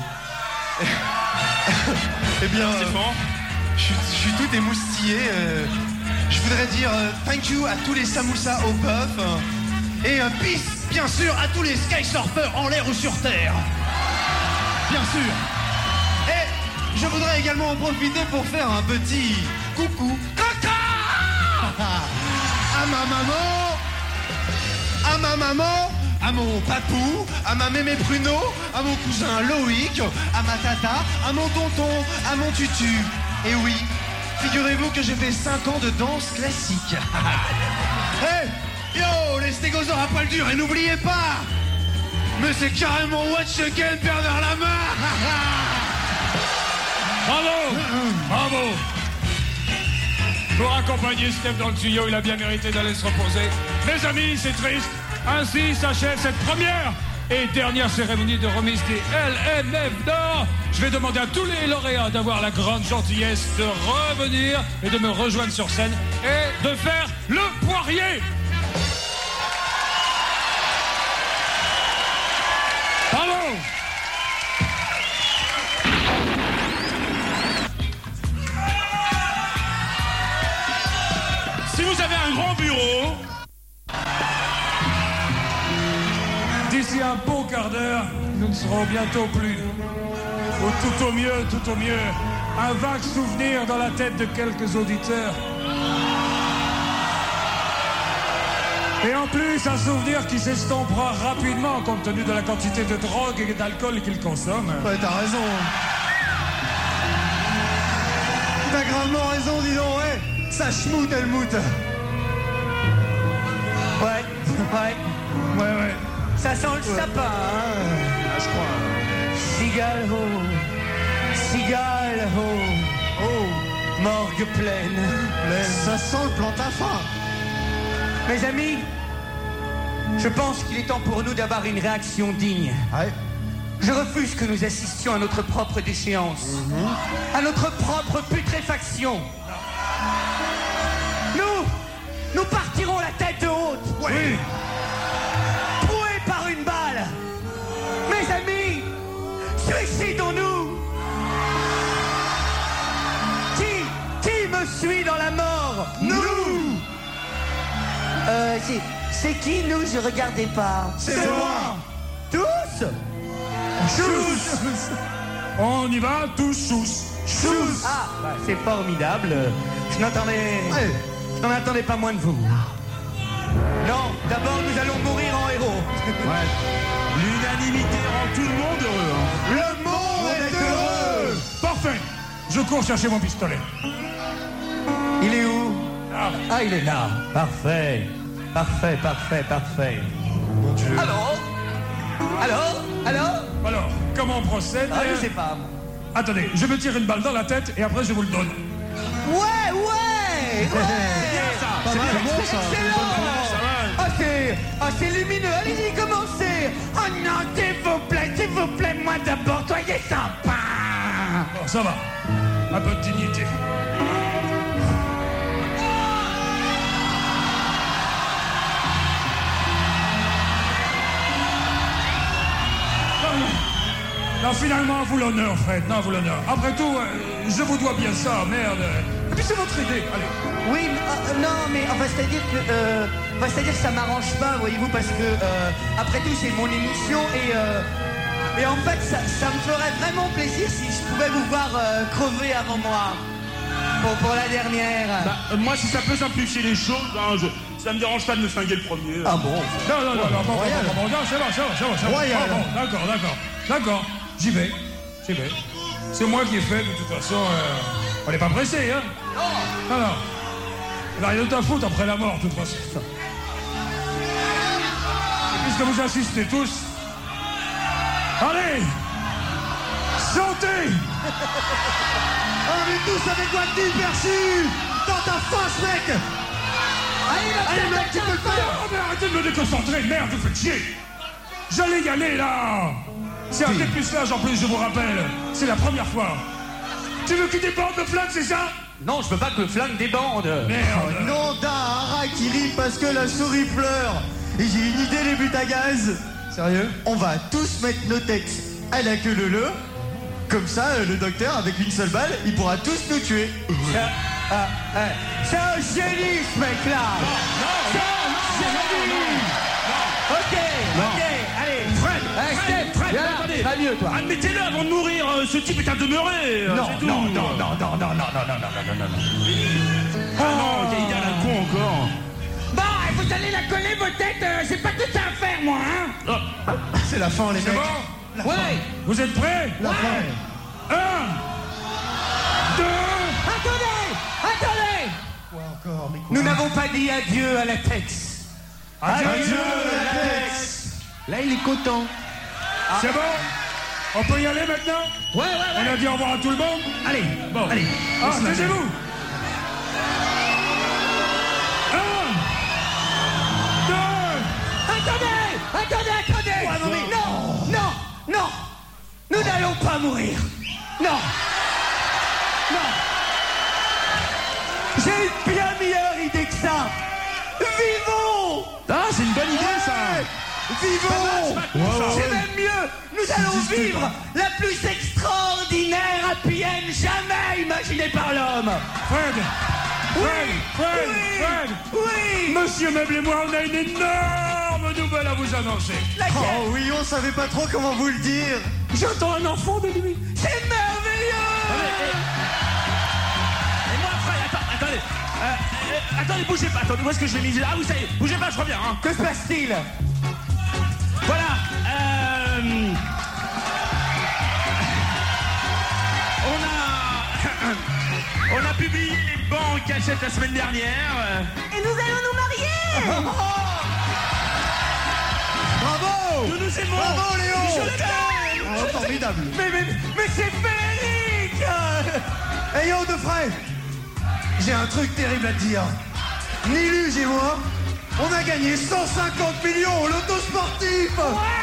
Eh bien, je suis tout émoustillé. Je voudrais dire thank you à tous les samoussas au puff. Et peace, bien sûr, à tous les skysurfers en l'air ou sur terre. Bien sûr. Et je voudrais également en profiter pour faire un petit coucou. Caca à ma maman, à mon papou, à ma mémé Pruno, à mon cousin Loïc, à ma tata, à mon tonton, à mon tutu. Et oui, figurez-vous que j'ai fait 5 ans de danse classique. Hey, yo, les stégosaures à poil dur, et n'oubliez pas, mais c'est carrément Watch Again, Bernard Lamar. Bravo, bravo. Pour accompagner Steph dans le tuyau, il a bien mérité d'aller se reposer. Mes amis, c'est triste. Ainsi s'achève cette première et dernière cérémonie de remise des LMF d'or. Je vais demander à tous les lauréats d'avoir la grande gentillesse de revenir et de me rejoindre sur scène et de faire le poirier. Bravo. Si vous avez un grand bureau, d'ici un beau quart d'heure, nous ne serons bientôt plus. Ou tout au mieux, un vague souvenir dans la tête de quelques auditeurs. Et en plus, un souvenir qui s'estompera rapidement compte tenu de la quantité de drogue et d'alcool qu'ils consomment. Ouais, t'as raison. T'as gravement raison, dis donc, ouais. Ça schmoute, Helmut. Ouais. Ouais. Ça sent le sapin, hein. Ah, je crois. Cigale ho, morgue pleine. Ça sent le plantafin. Mes amis, je pense qu'il est temps pour nous d'avoir une réaction digne. Ouais. Je refuse que nous assistions à notre propre déchéance, à notre propre putréfaction. Nous partirons la tête haute. Oui. Troués par une balle. Mes amis, suicidons-nous. Qui me suit dans la mort? Nous. C'est qui nous? Je regardais pas. C'est moi. Tous? Chous. On y va tous chous. Ah, bah, c'est formidable. Je n'entendais n'en attendez pas moins de vous. Non, d'abord nous allons mourir en héros. Ouais. L'unanimité rend tout le monde heureux. Hein. Le monde est heureux. Parfait. Je cours chercher mon pistolet. Il est où? Ah. Ah, il est là. Parfait. Parfait, parfait, parfait. Mon Dieu. Allô? Alors, comment on procède? Ah, je sais pas. Attendez, je me tire une balle dans la tête et après je vous le donne. Ouais. Pas mal, bon ça. C'est lumineux. Allez-y, commencez. Oh non, s'il vous plaît, moi d'abord, soyez sympa. Bon, ça va. Un peu de dignité. Non, finalement, à vous l'honneur, Fred. Non, à vous l'honneur. Après tout, je vous dois bien ça, merde. Et puis c'est votre idée, allez. Oui, non, mais enfin, c'est-à-dire que ça m'arrange pas, voyez-vous, parce que après tout, c'est mon émission et en fait, ça me ferait vraiment plaisir si je pouvais vous voir crever avant moi. Pour la dernière. Bah, moi, si ça peut simplifier les choses, hein, ça me dérange pas de me flinguer le premier. Ah bon? Non, c'est bon, Royal. Bon, d'accord, j'y vais. C'est moi qui ai fait, de toute façon, on n'est pas pressé, hein? Non. Il n'y a rien d'autre à foutre après la mort, de toute façon. Puisque vous insistez tous, allez, chantez. On est tous avec Guanti perçu dans ta face, mec. Allez, mec, tu peux le faire. Oh, mais arrêtez de me déconcentrer, merde, vous faites chier. J'allais y aller, là. C'est un dépucelage, en plus, je vous rappelle. C'est la première fois. Tu veux qu'il déborde le flingue, c'est ça? Non, je veux pas que le flingue débande. Merde. Non, d'un haras qui rit parce que la souris pleure. Et j'ai une idée, les buts à gaz. Sérieux? On va tous mettre nos textes à la queue leu. Comme ça, le docteur, avec une seule balle, il pourra tous nous tuer. C'est un génie, ce mec-là. C'est un génie. Ok, allez. Fred, attendez. Va mieux, toi. Admettez-le avant de mourir, ce type est un demeuré. Non. Ah non, il y a la con encore. Bon, vous allez la coller, vos têtes. J'ai pas tout ça à faire, moi, hein. C'est la fin, les C'est mecs. bon? Ouais. Vous êtes prêts? La fin. 1, 2... Attendez. Quoi encore, mais quoi? Nous n'avons pas dit adieu à la Tex. Adieu, Latex. Là, il est content. C'est bon? On peut y aller maintenant? Ouais. On a dit au revoir à tout le monde? Allez, Bon. allez. Ah, taisez-vous! 1, 2... Attendez. Non. Nous n'allons pas mourir. Non. J'ai une bien meilleure idée que ça. Vivons. Ah, c'est une bonne idée, ça. Vivons. C'est même mieux. Nous allons vivre la plus extraordinaire happy end jamais imaginée par l'homme. Fred! Oui. Monsieur Meuble et moi, on a une énorme nouvelle à vous annoncer. Oh oui, on savait pas trop comment vous le dire. J'entends un enfant de lui. C'est merveilleux. Et moi, Fred, attendez, bougez pas. Attendez, où est-ce que je l'ai mis? Ah oui, ça y est, bougez pas, je reviens. Hein. Que se passe-t-il? Voilà. On a publié les banques achètent la semaine dernière. Et nous allons nous marier. Bravo. Nous nous aimons. Bravo, Léo. Je t'aime. Oh, formidable. Mais c'est féerique. Hey yo, de frais. J'ai un truc terrible à te dire. Niluge et moi, on a gagné 150 millions au loto sportif.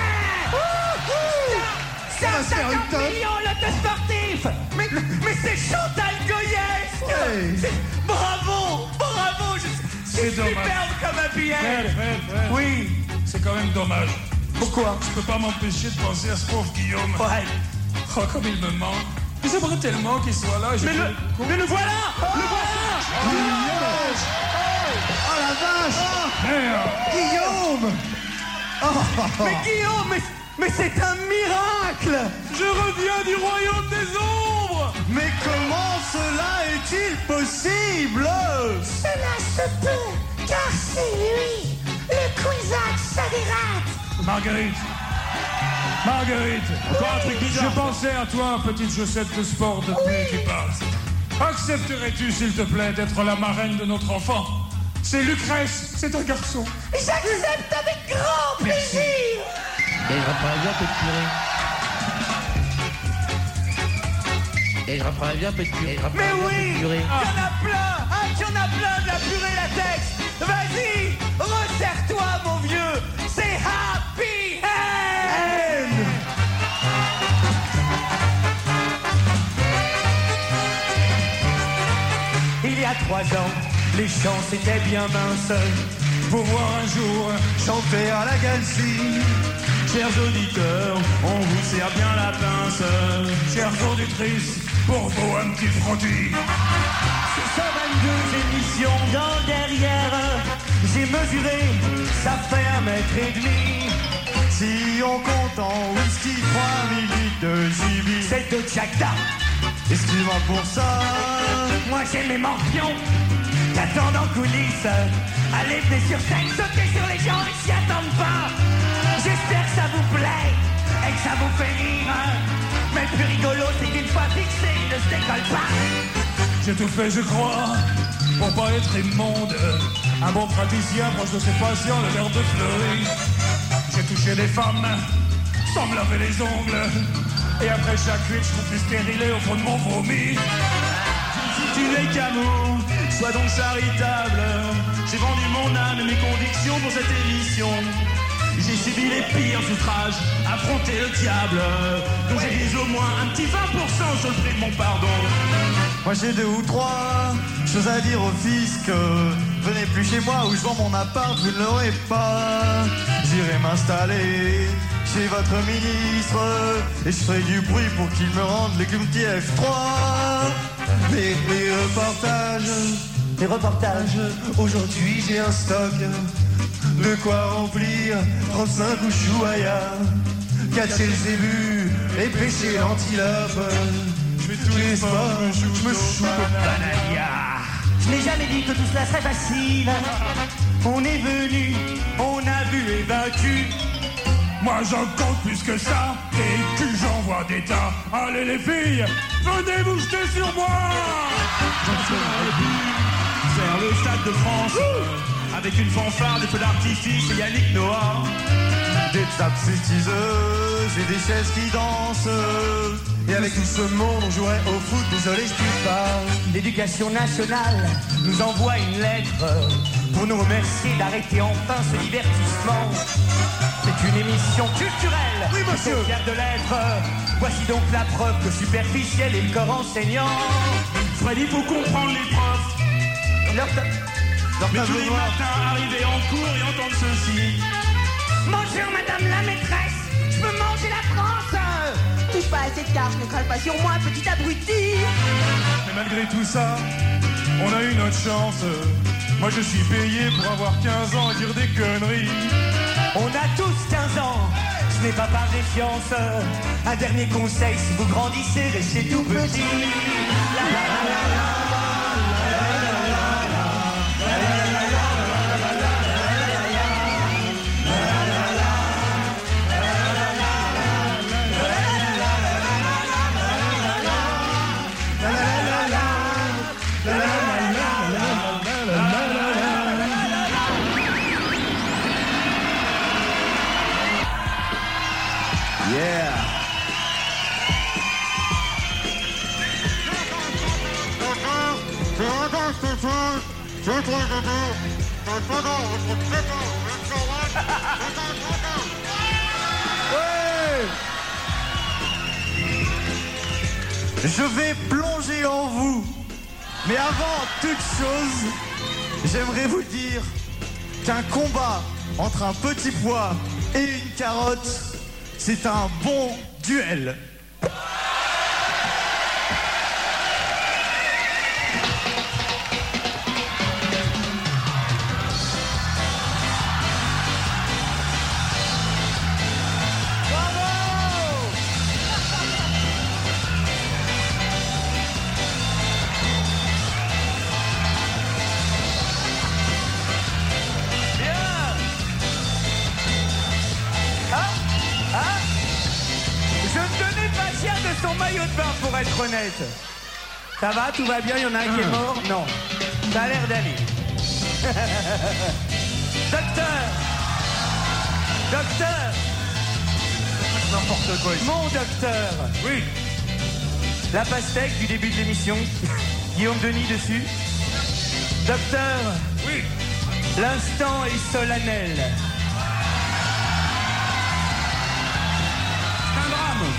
Ça va se faire une 150 teuf. millions loto sportif. Mais c'est Chantal Goyesque. Ouais. Bravo. C'est dommage. superbe comme happy end. Fred. Oui. C'est quand même dommage. Pourquoi? Je peux pas m'empêcher de penser à ce pauvre Guillaume. Ouais. Oh, comme il me manque. J'aimerais tellement qu'il soit là. Mais le voilà. Oh la vache. Merde. Guillaume. Mais Guillaume, Mais c'est un miracle! Je reviens du royaume des ombres. Mais comment cela est-il possible? Cela se peut, car c'est lui, le Kwisatz Haderach. Marguerite. Marguerite. Encore un truc bizarre. Je pensais à toi, petite chaussette de sport de pluie qui passe. Accepterais-tu, s'il te plaît, d'être la marraine de notre enfant? C'est Lucrèce, c'est un garçon. J'accepte avec grand plaisir. Et je reprendrai bien un peu de purée. Et je reprendrai bien un peu de purée. Mais oui! Il y en a plein! Ah, il y en a plein de la purée latex! Vas-y! Resserre-toi, mon vieux! C'est Happy End! Il y a 3 ans, les chances étaient bien minces. Pour voir un jour Chanter à la galerie. Chers auditeurs, on vous sert bien la pince. chères auditrices, pour vous un petit produit. 122 émissions dans derrière. J'ai mesuré, ça fait 1,5 m. Si on compte en whisky 3000 litres de gibier, c'est de Jackda. Excuse-moi pour ça. Moi j'ai mes morpions qui attendent en coulisses. Allez, venez sur scène, sautez sur les gens, ils s'y attendent pas. J'espère que ça vous plaît et que ça vous fait rire. Mais le plus rigolo, c'est qu'une fois fixé, il ne se décolle pas. J'ai tout fait, je crois, pour pas être immonde. Un bon praticien proche de ses patients, le verbe fleuri. J'ai touché les femmes sans me laver les ongles. Et après chaque cuite, je me fais stériler au fond de mon vomi. Si tu n'es qu'amour, sois donc charitable. J'ai vendu mon âme et mes convictions pour cette émission. J'ai subi les pires outrages, affronté le diable. Donc j'ai mis au moins un petit 20% sur le prix de mon pardon. Moi j'ai 2 ou 3 choses à dire au fisc. Venez plus chez moi où je vends mon appart, vous ne l'aurez pas. J'irai m'installer chez votre ministre et je ferai du bruit pour qu'il me rende les petits F3. Les reportages, aujourd'hui j'ai un stock de quoi remplir 35 Ushuaïa, 4 chez le zébu et pêcher l'antilope. Je fais tous les sports, je me choupe banania. Je n'ai jamais dit que tout cela serait facile. On est venu, on a vu et vaincu. Moi j'en compte plus que ça, et que j'en vois des tas. Allez les filles, venez vous jeter sur moi. Vers le Stade de France, avec une fanfare, des feux d'artifice et Yannick Noah. Des tables stripteaseuses et des chaises qui dansent. Et avec tout ce monde, on jouerait au foot, désolé, je puis pas. L'éducation nationale nous envoie une lettre pour nous remercier d'arrêter enfin ce divertissement. C'est une émission culturelle. Oui, monsieur. Fier de l'être. Voici donc la preuve que superficiel est le corps enseignant. Freddy, faut comprendre les profs. Mais tous les matins, arriver en cours et entendre ceci. Bonjour madame la maîtresse, je peux manger la France. Touche pas à cette carte, ne crache pas sur moi, petit abruti. Mais malgré tout ça, on a eu notre chance. Moi je suis payé pour avoir 15 ans et dire des conneries. On a tous 15 ans, ce n'est pas par défiance. Un dernier conseil, si vous grandissez, restez tout petit. La, la, la, la, la. Je vais plonger en vous. Mais avant toute chose, j'aimerais vous dire qu'un combat entre un petit pois et une carotte, c'est un bon duel. Bravo. son maillot de bain, pour être honnête. Ça va, tout va bien, il y en a un qui est mort? Non. Ça a l'air d'aller. Docteur! Docteur! N'importe quoi ici. Mon docteur! Oui. La pastèque du début de l'émission. Guillaume Denis dessus. Docteur! Oui. L'instant est solennel. C'est un drame.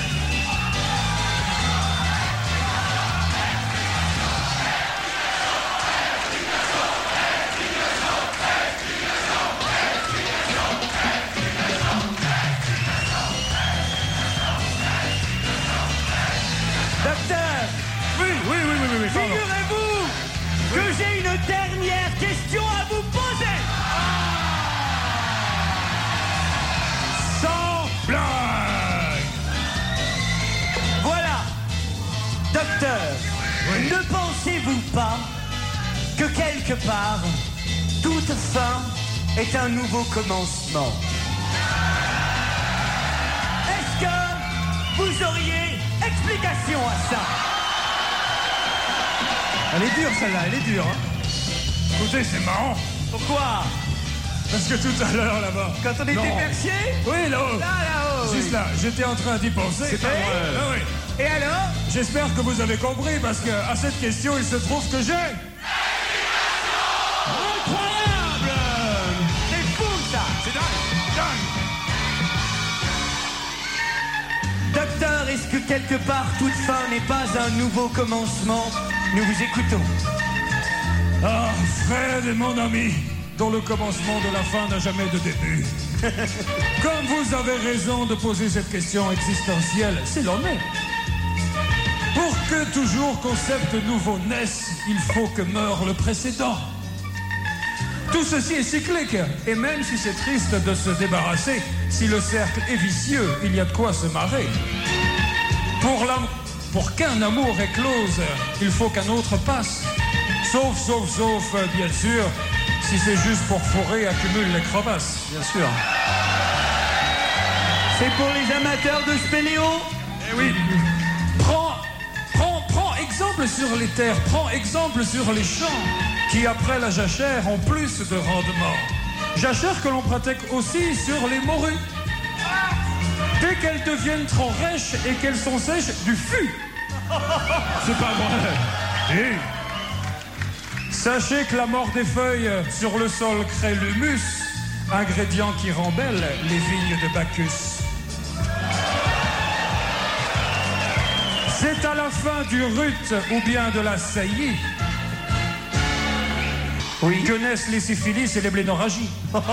Docteur! Oui, pardon. Figurez-vous que j'ai une dernière question à vous poser! Sans blague. Voilà! Docteur, ne pensez-vous pas que quelque part, toute fin est un nouveau commencement? Est-ce que vous auriez explication à ça? Elle est dure celle-là, elle est dure. Hein. Écoutez, c'est marrant. Pourquoi? Parce que tout à l'heure, là-bas... Quand on était Non. perché? Oui, là-haut. Là-haut, Juste oui. là, j'étais en train d'y penser. C'est pas vrai. Ah oui. Et alors? J'espère que vous avez compris, parce que à cette question, il se trouve que j'ai... Incroyable! C'est fou ça! C'est dingue. Docteur, est-ce que quelque part toute fin n'est pas un nouveau commencement? Nous vous écoutons. Ah, Fred est mon ami, dont le commencement de la fin n'a jamais de début. Comme vous avez raison de poser cette question existentielle, s'il en est. Pour que toujours concept nouveau naisse, il faut que meure le précédent. Tout ceci est cyclique, et même si c'est triste de se débarrasser, si le cercle est vicieux, il y a de quoi se marrer. Pour qu'un amour éclose, il faut qu'un autre passe. Sauf, bien sûr, si c'est juste pour fourrer, accumule les crevasses. Bien sûr. C'est pour les amateurs de spéléo? Eh oui. Prends exemple sur les terres, prends exemple sur les champs, qui après la jachère ont plus de rendement. Jachère que l'on pratique aussi sur les morues. Dès qu'elles deviennent trop rêches et qu'elles sont sèches, du fût. C'est pas vrai. Et sachez que la mort des feuilles sur le sol crée l'humus, ingrédient qui rend belles les vignes de Bacchus. C'est à la fin du rut ou bien de la saillie que naissent les syphilis et les blénorragies.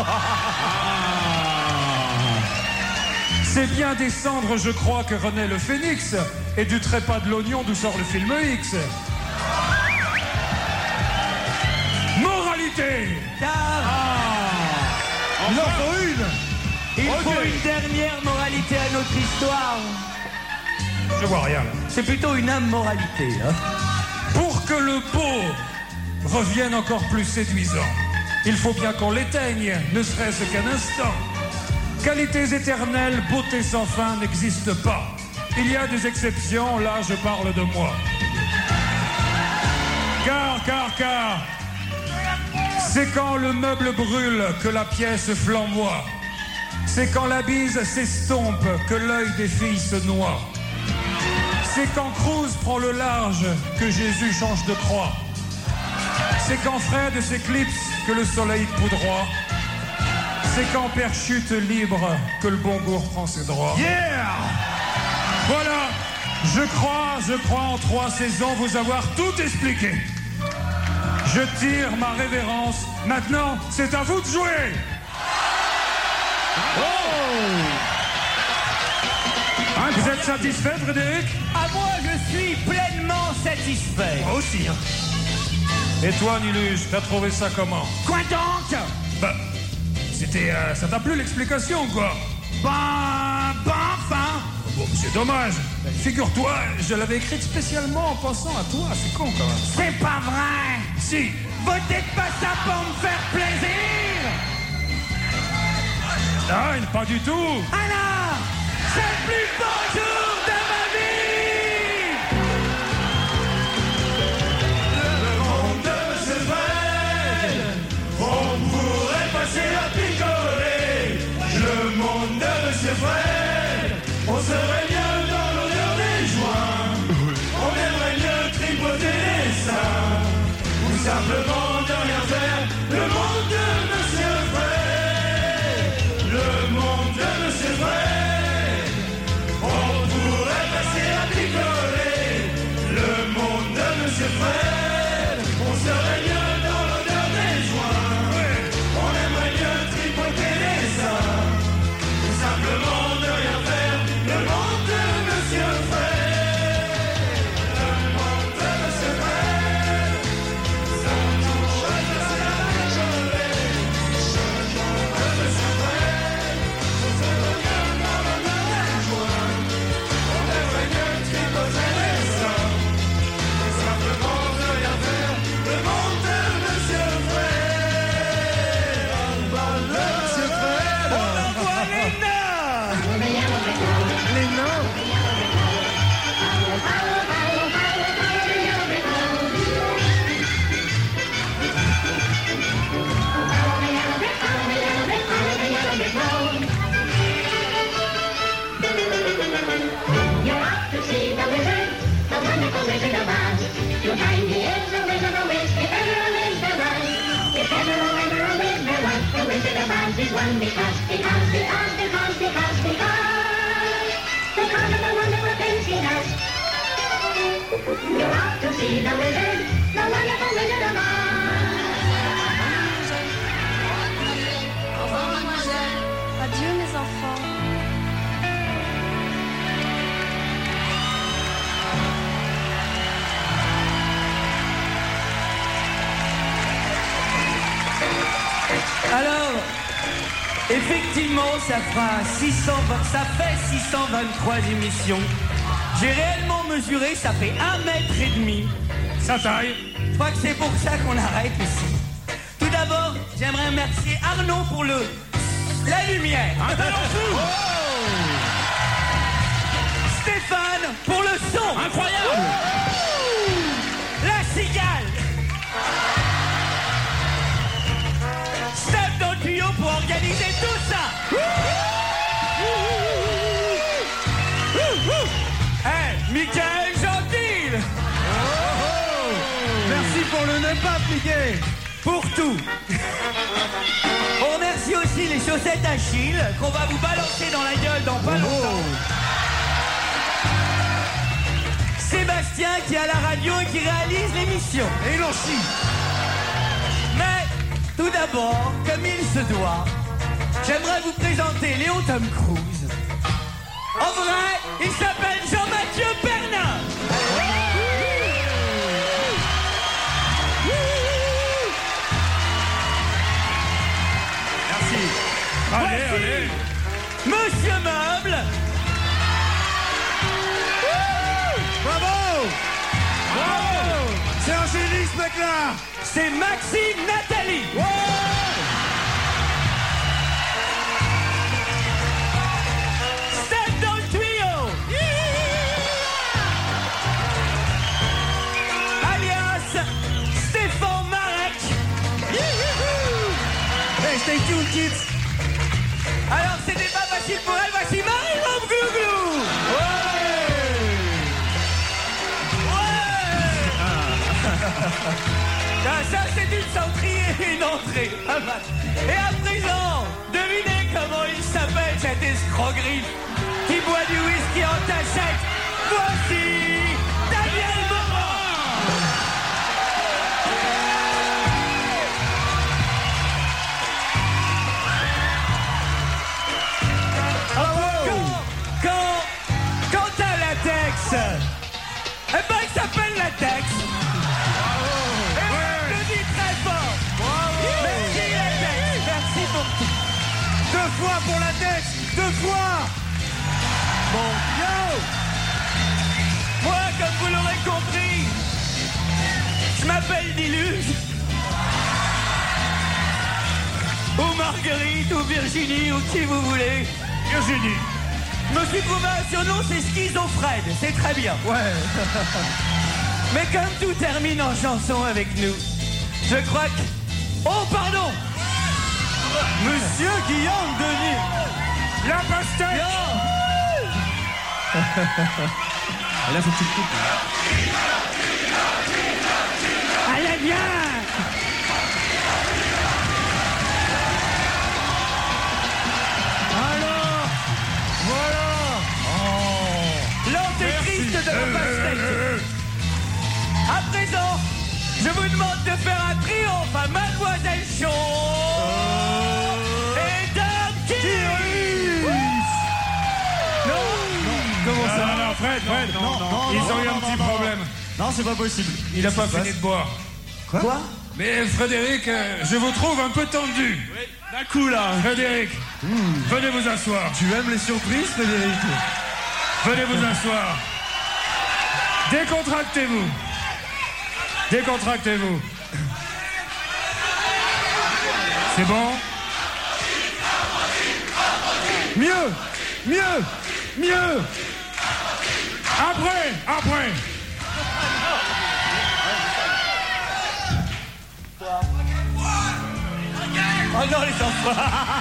C'est bien des cendres, je crois, que renaît le phénix, et du trépas de l'oignon d'où sort le film X. Moralité. Il en faut une. Il faut une dernière moralité à notre histoire. Je vois rien. C'est plutôt une immoralité, hein. Pour que le beau revienne encore plus séduisant, il faut bien qu'on l'éteigne, ne serait-ce qu'un instant. Qualités éternelles, beauté sans fin n'existe pas. Il y a des exceptions, là je parle de moi. Car, c'est quand le meuble brûle que la pièce flamboie. C'est quand la bise s'estompe que l'œil des filles se noie. C'est quand Cruz prend le large que Jésus change de croix. C'est quand Fred s'éclipse que le soleil poudroie. C'est quand Père chute libre que le bon goût prend ses droits. Yeah! Voilà, je crois en 3 saisons vous avoir tout expliqué. Je tire ma révérence. Maintenant, c'est à vous de jouer. Vous êtes satisfait, Frédéric? À moi, je suis pleinement satisfait. Moi aussi, hein. Et toi, Nilus, t'as trouvé ça comment? Quoi donc? Bah, ça t'a plu l'explication, quoi? Enfin. Bon, c'est dommage. Figure-toi, je l'avais écrite spécialement en pensant à toi. C'est con, quand même. C'est pas vrai. Si. Vous dites pas ça pour me faire plaisir. Non, pas du tout. Alors, c'est le plus beau jour de ma vie. You're off to see the wizard, the wonderful Wizard of Oz. Au revoir, mademoiselle. Adieu, mes enfants. Alors, effectivement, ça fait 623 émissions. J'ai réellement mesuré, ça fait 1,5 m. Ça taille. Je crois que c'est pour ça qu'on arrête ici. Tout d'abord, j'aimerais remercier Arnaud pour la lumière. Un talent fou. Stéphane pour le son. Incroyable. La cigale. Step dans le tuyau pour organiser tout ça. Hey, Michael Gentil. Merci pour le neuf-pape, Mickey. Pour tout. On remercie aussi les chaussettes Achille qu'on va vous balancer dans la gueule dans pas longtemps. Sébastien qui est à la radio et qui réalise l'émission. Et Lancy. Mais tout d'abord, comme il se doit, j'aimerais vous présenter Léon Tom Cruise. En vrai, il s'appelle Jean-Mathieu Pernin. Merci. Allez, allez. Monsieur Meuble. Bravo. Bravo. C'est un génie, ce mec-là. C'est Maxime Nathalie. Step dans le tuyau. Alias Stéphane Marek. Hey, stay tuned, kids. Alors c'était pas facile pour elle, voici Marie-Laure Glouglou. Ça c'est une centrie et une entrée. Et à présent, devinez comment il s'appelle cet escroc-griffe qui boit du whisky en tachette. Voici Daniel Morand. Quand t'as latex, eh ben il s'appelle latex. Deux fois pour la tête. 2 fois. Bon, yo! Moi, comme vous l'aurez compris, je m'appelle Diluge. Ou Marguerite, ou Virginie, ou qui vous voulez. Virginie. Je me suis trouvé un surnom, c'est Schizophrène. C'est très bien. Ouais. Mais comme tout termine en chanson avec nous, je crois que... Oh, pardon! Monsieur Guillaume Denis. La pastèque. Et là, faut que tu le coupes. Allez, viens! Alors, voilà. L'antéchrist de la pastèque. À présent, je vous demande de faire un triomphe à Mademoiselle Chon et Dame Kiris. Comment ça? Non, Fred, non. Ils ont eu un petit problème. Non, c'est pas possible. Il a pas fini de boire. Quoi? Mais Frédéric, je vous trouve un peu tendu. Oui, d'un coup là. Frédéric, venez vous asseoir. Tu aimes les surprises, Frédéric? Venez vous asseoir. Décontractez-vous. Décontractez-vous. C'est bon? Mieux. Après. Oh non, les enfants.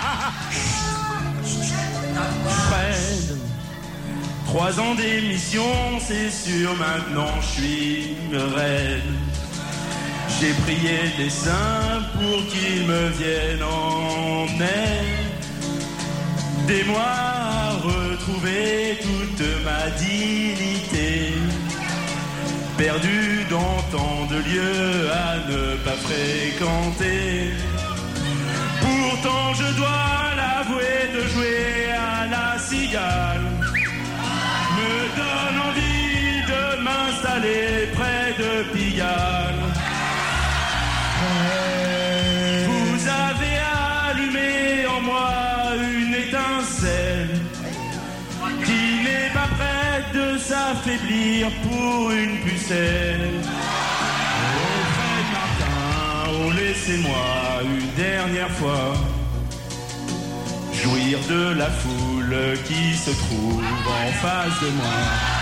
Fred, 3 ans d'émission, c'est sûr, maintenant je suis reine. J'ai prié des saints pour qu'ils me viennent en aide. Aidez-moi à retrouver toute ma dignité. perdu dans tant de lieux à ne pas fréquenter. Pourtant je dois l'avouer, de jouer à la cigale me donne envie de m'installer près de Pigalle. Vous avez allumé en moi une étincelle qui n'est pas prête de s'affaiblir pour une pucelle. Oh Fred Martin, oh laissez-moi une dernière fois jouir de la foule qui se trouve en face de moi.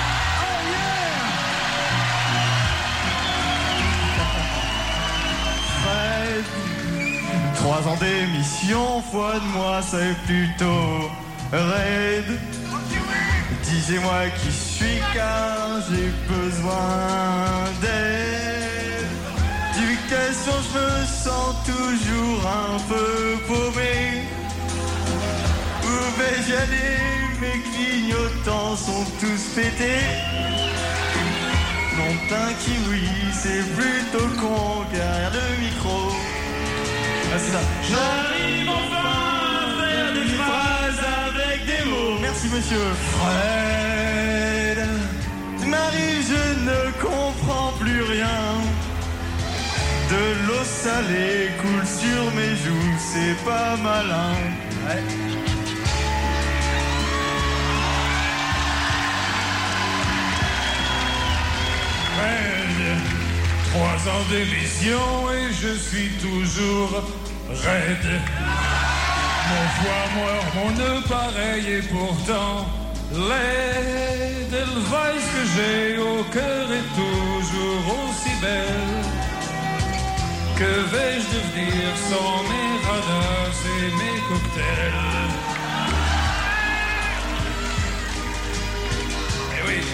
Fred, 3 ans d'émission, foi de moi, c'est plutôt raide. Disez-moi qui suis car j'ai besoin d'aide. D'éducation, je me sens toujours un peu paumé. Où vais-je aller? Mes clignotants sont tous pétés. Non, un kiwi, c'est plutôt con derrière le micro. Ah, c'est ça. J'arrive enfin à faire des phrases avec des mots. Merci monsieur. Fred, Marie, je ne comprends plus rien. De l'eau salée coule sur mes joues, c'est pas malin. Ouais. Raide, 3 ans d'émission et je suis toujours raide. Mon foie mort, mon nœud pareil et pourtant laide. Le vice que j'ai au cœur est toujours aussi belle. Que vais-je devenir sans mes radars et mes cocktails? Eh oui.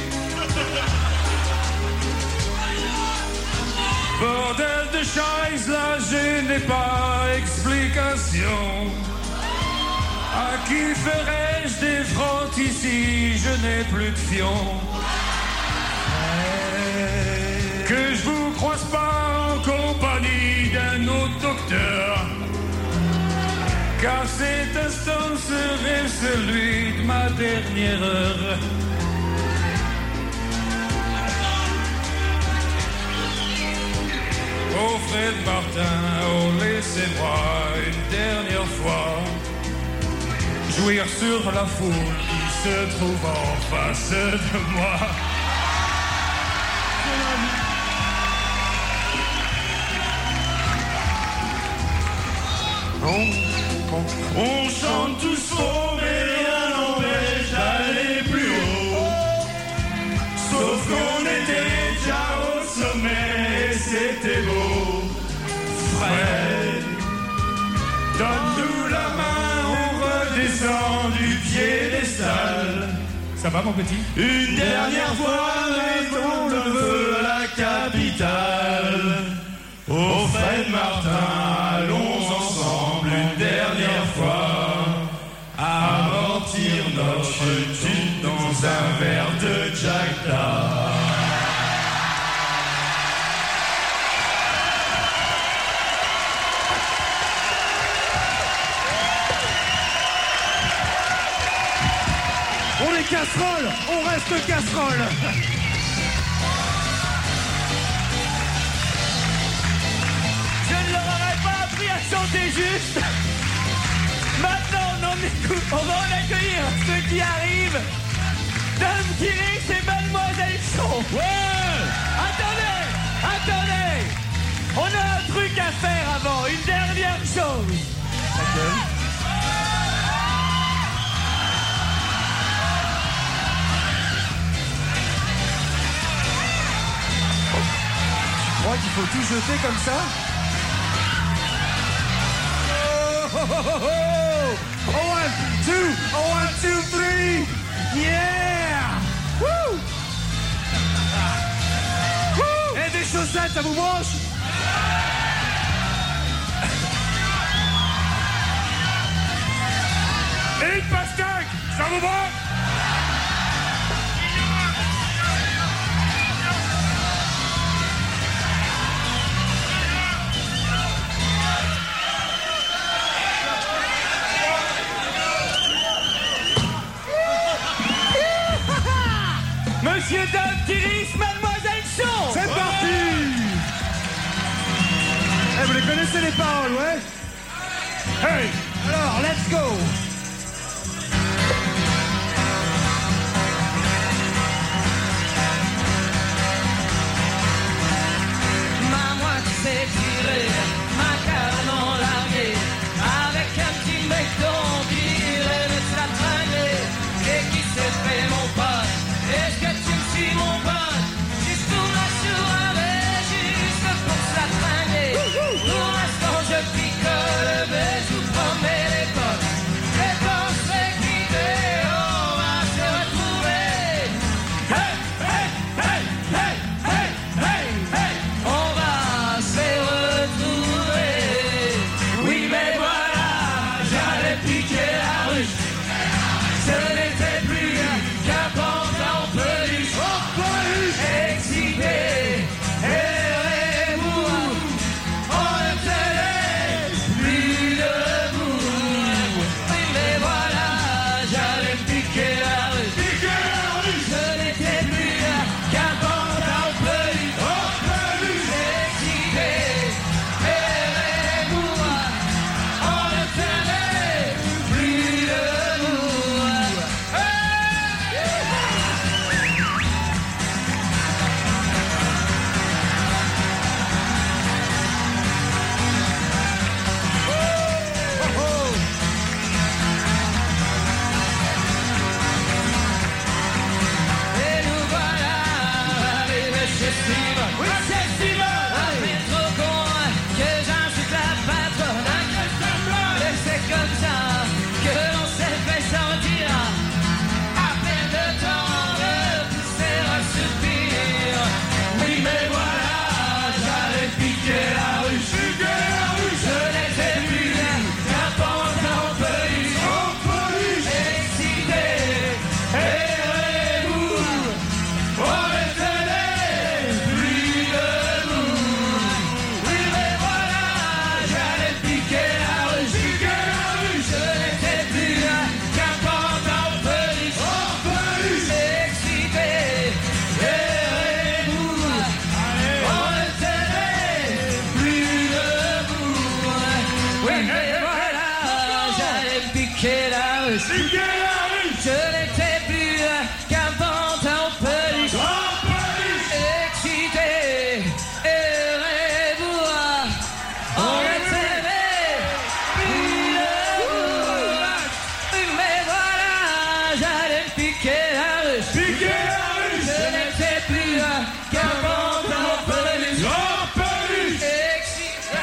Bordel de chaise, là je n'ai pas explication. À qui ferais-je des frottes ici? Je n'ai plus de fion. Que je vous croise pas en compagnie d'un autre docteur, car cet instant serait celui de ma dernière heure. Oh Fred Martin, oh laissez-moi une dernière fois jouir sur la foule qui se trouve en face de moi. On chante tous faux, mais rien n'empêche d'aller plus haut. Sauf qu'on était déjà au sommet, c'était beau. Fred, donne-nous la main, on redescend du piédestal. Ça va mon petit? Une dernière fois, mettons le feu à la capitale. Oh Fred Martin, allons ensemble une dernière fois amortir notre chute dans un verre de Jack Da. On est casserole, on reste casserole. Je ne leur aurais pas appris à chanter juste. Maintenant, on va en accueillir ceux qui arrivent. Dame Kirix et Mademoiselle Chaud. Ouais. Attendez. On a un truc à faire avant, une dernière chose. Tu crois qu'il faut tout jeter comme ça? Oh, 1, 2, 3. Yeah! Woo! Et des chaussettes, ça vous branche? Et une pastèque, ça vous va? Messieurs, dames, Kiris, mademoiselle Chon. C'est parti. Eh, vous les connaissez les paroles, ouais? Hey. Alors, let's go. C'est tiré, ma canon largué, avec un petit mec qui irait me s'attraper, et qui s'est fait mon pote. Est-ce que tu me suis mon pote? Juste pour la soirée, juste pour s'attraper. Pour l'instant je picole, mais je vous promets les potes. Les potes c'est quitté, on va se retrouver. Hey, hey, hey, hey, hey, hey, hey. On va se retrouver. Oui mais voilà, j'allais piquer la ruche. Ce n'était plus qu'un pantin en peluche. Excité et mou, on ne tenait plus debout. Oui mais voilà, j'allais piquer la ruche. Ce n'était plus qu'un pantin en peluche. Excité et mou, on ne tenait plus debout. Et nous voilà arrivés chez Steven. Oui, c'est Steven. Un métro con que j'insulte la patronne. Un costard blanc. Et c'est comme ça que l'on s'est fait sentir. À peine de temps de pousser un soupir. Oui, mais voilà, j'allais piquer la ruche. Je n'étais plus qu'un pantin en peluche. Excité et mou, on ne tenait plus debout. Oui mais voilà, j'allais piquer la ruche. Je n'étais plus qu'un pantin en peluche. Excité et mou, on ne tenait plus debout. Oui mais voilà, j'allais piquer la ruche. Je n'étais plus qu'un pantin en peluche. Excité et mou, on ne tenait plus debout. Oui mais voilà, j'allais piquer la ruche. Je n'étais plus qu'un pantin en peluche. Excité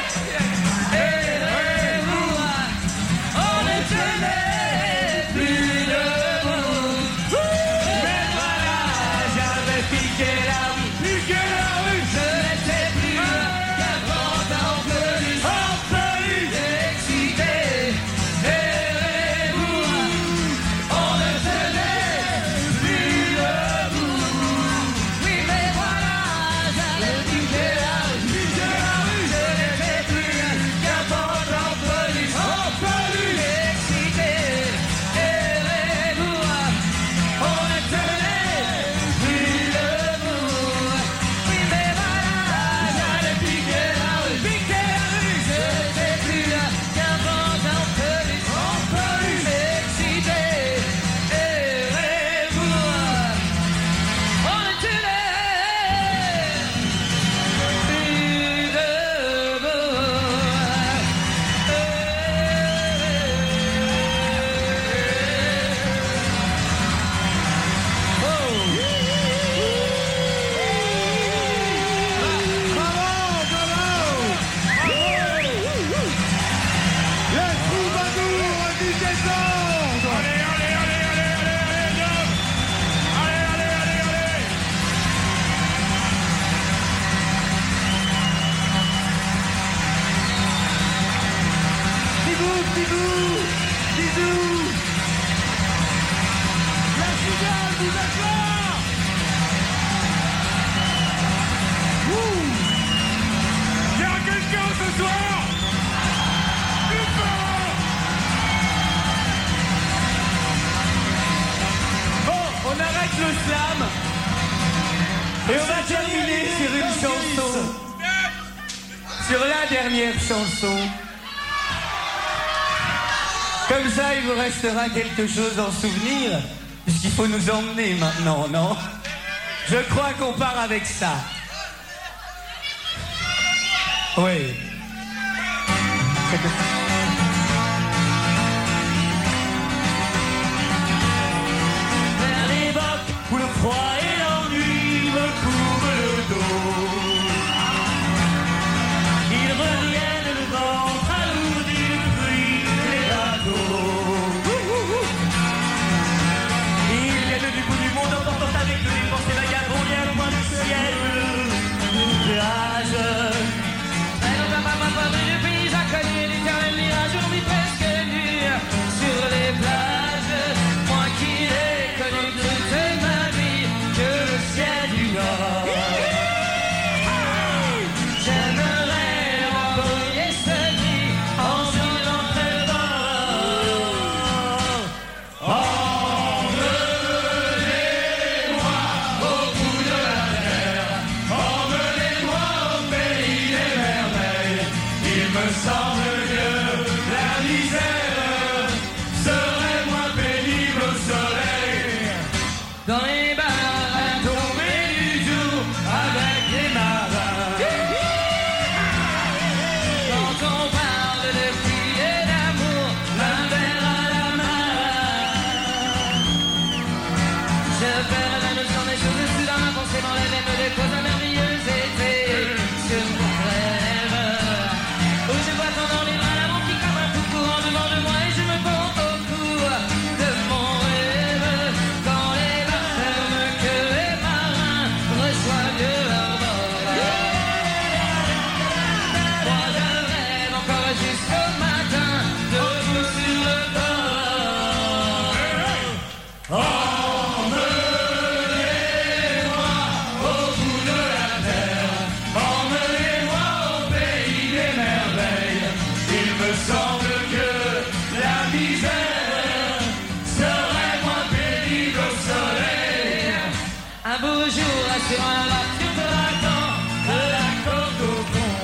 et mou, on ne tenait plus debout. Mais voilà, j'avais piqué la ruche. Je n'étais plus qu'un pantin en peluche. Excité et mou, on ne tenait plus debout. Oui mais voilà, j'avais piqué la ruche. Je n'étais plus qu'un pantin en peluche. Excité et mou, on ne tenait plus debout. Oui mais voilà, j'allais piquer la ruche. Je n'étais plus qu'un pantin en peluche. Excité et mou, on ne tenait plus debout. Les troubadours du désordre. Bisous. La cigale vous êtes là. Y a quelqu'un ce soir? Bon, on arrête le slam. Et on va terminer sur une chanson. Sur la dernière chanson. Comme ça, il vous restera quelque chose en souvenir. Puisqu'il faut nous emmener maintenant, non? Je crois qu'on part avec ça. Oui. Vers l'époque où le froid et l'ennui me couvrent le dos, ils reviennent le ventre alourdi du bruit des bateaux. Ils viennent du bout du monde emportant avec eux les pensées vagabondes loin du ciel bleu, nuage. Elle ne va pas parler du pays inconnu, l'éternel mirage, aujourd'hui presque nu sur les plages. Moi qui l'ai connu toute ma vie, que le ciel du Nord. J'aimerais envoyer cette vie en suivant très bord. Emmenez-moi au bout de la terre, emmenez-moi au pays des merveilles. Il me semble que la misère serait moins pénible au soleil. Dans les bars à tomber du jour avec les marins. Quand on parle de pluie et d'amour, d'un verre à la main. Je perds la notion des choses sous dans ma pensée, dans les mêmes des causes merveilleuses été sur mon rêve. Où je vois tendant les bras la qui comme un coucou en devant de moi et je me bats au cou de mon rêve. Quand les bars ferment que les marins reçoivent de leur bord. Moi je rêve encore jusqu'au matin, debout sur le bord. Emmenez-moi au bout de la terre, emmenez-moi au pays des merveilles. Il me semble que la misère serait moins pénible au soleil. Un beau jour assurant la rapture de l'attend de la côte au pont.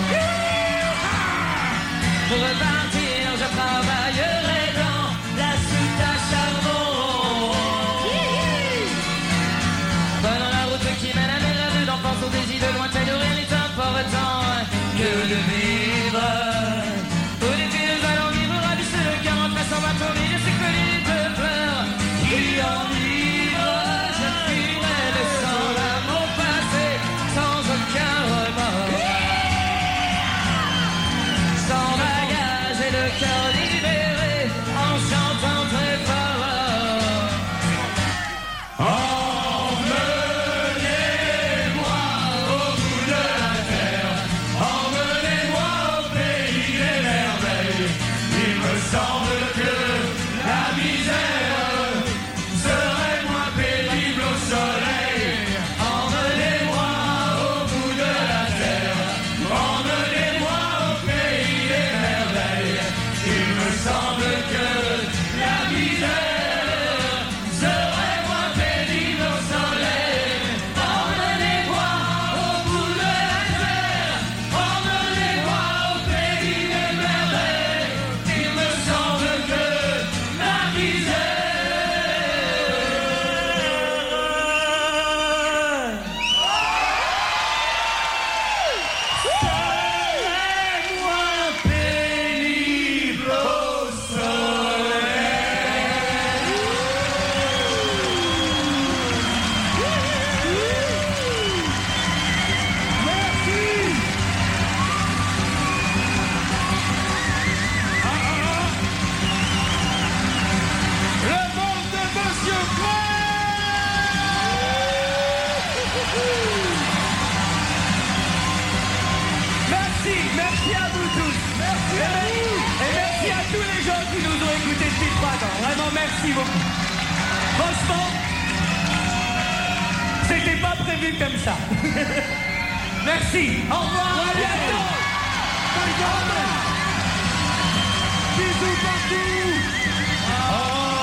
Pour repartir, je travaillerai dans la soute à charbon. Prenons la route qui mène à mes rêves d'enfance au désir de lointain, de rien n'est important que de vivre. Au début, nous allons vivre à du seul cœur en traçant ma tournée de ces collines de fleurs qui enivrent. Je fuirai laissant l'amour passé sans aucun remords. Sans bagage et le cœur libéré en chantant très fort. Emmenez-moi au bout de la terre, emmenez-moi au pays des merveilles. Il me semble que la misère serait moins pénible au soleil. Emmenez-moi au bout de la terre, emmenez-moi au pays des merveilles. Il me semble que la misère serait moins pénible au soleil. Emmenez-moi au bout de la terre, emmenez-moi au pays des merveilles. Il me semble que la serait moins pénible au Le monde de Monsieur Merci, merci à vous tous. Merci à vous. Et merci à tous les gens qui nous ont écoutés depuis 3 ans. Vraiment, merci beaucoup. Franchement, c'était pas prévu comme ça. Merci. Au revoir. À bientôt. Bisous partout.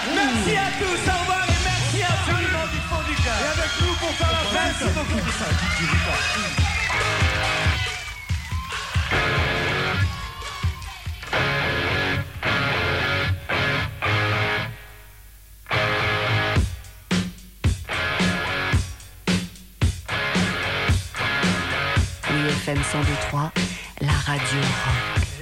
Merci à tous, au revoir et merci absolument du fond du cœur. Et avec nous pour faire la fête. Merci beaucoup. Oui, FM 102.3, la radio rock.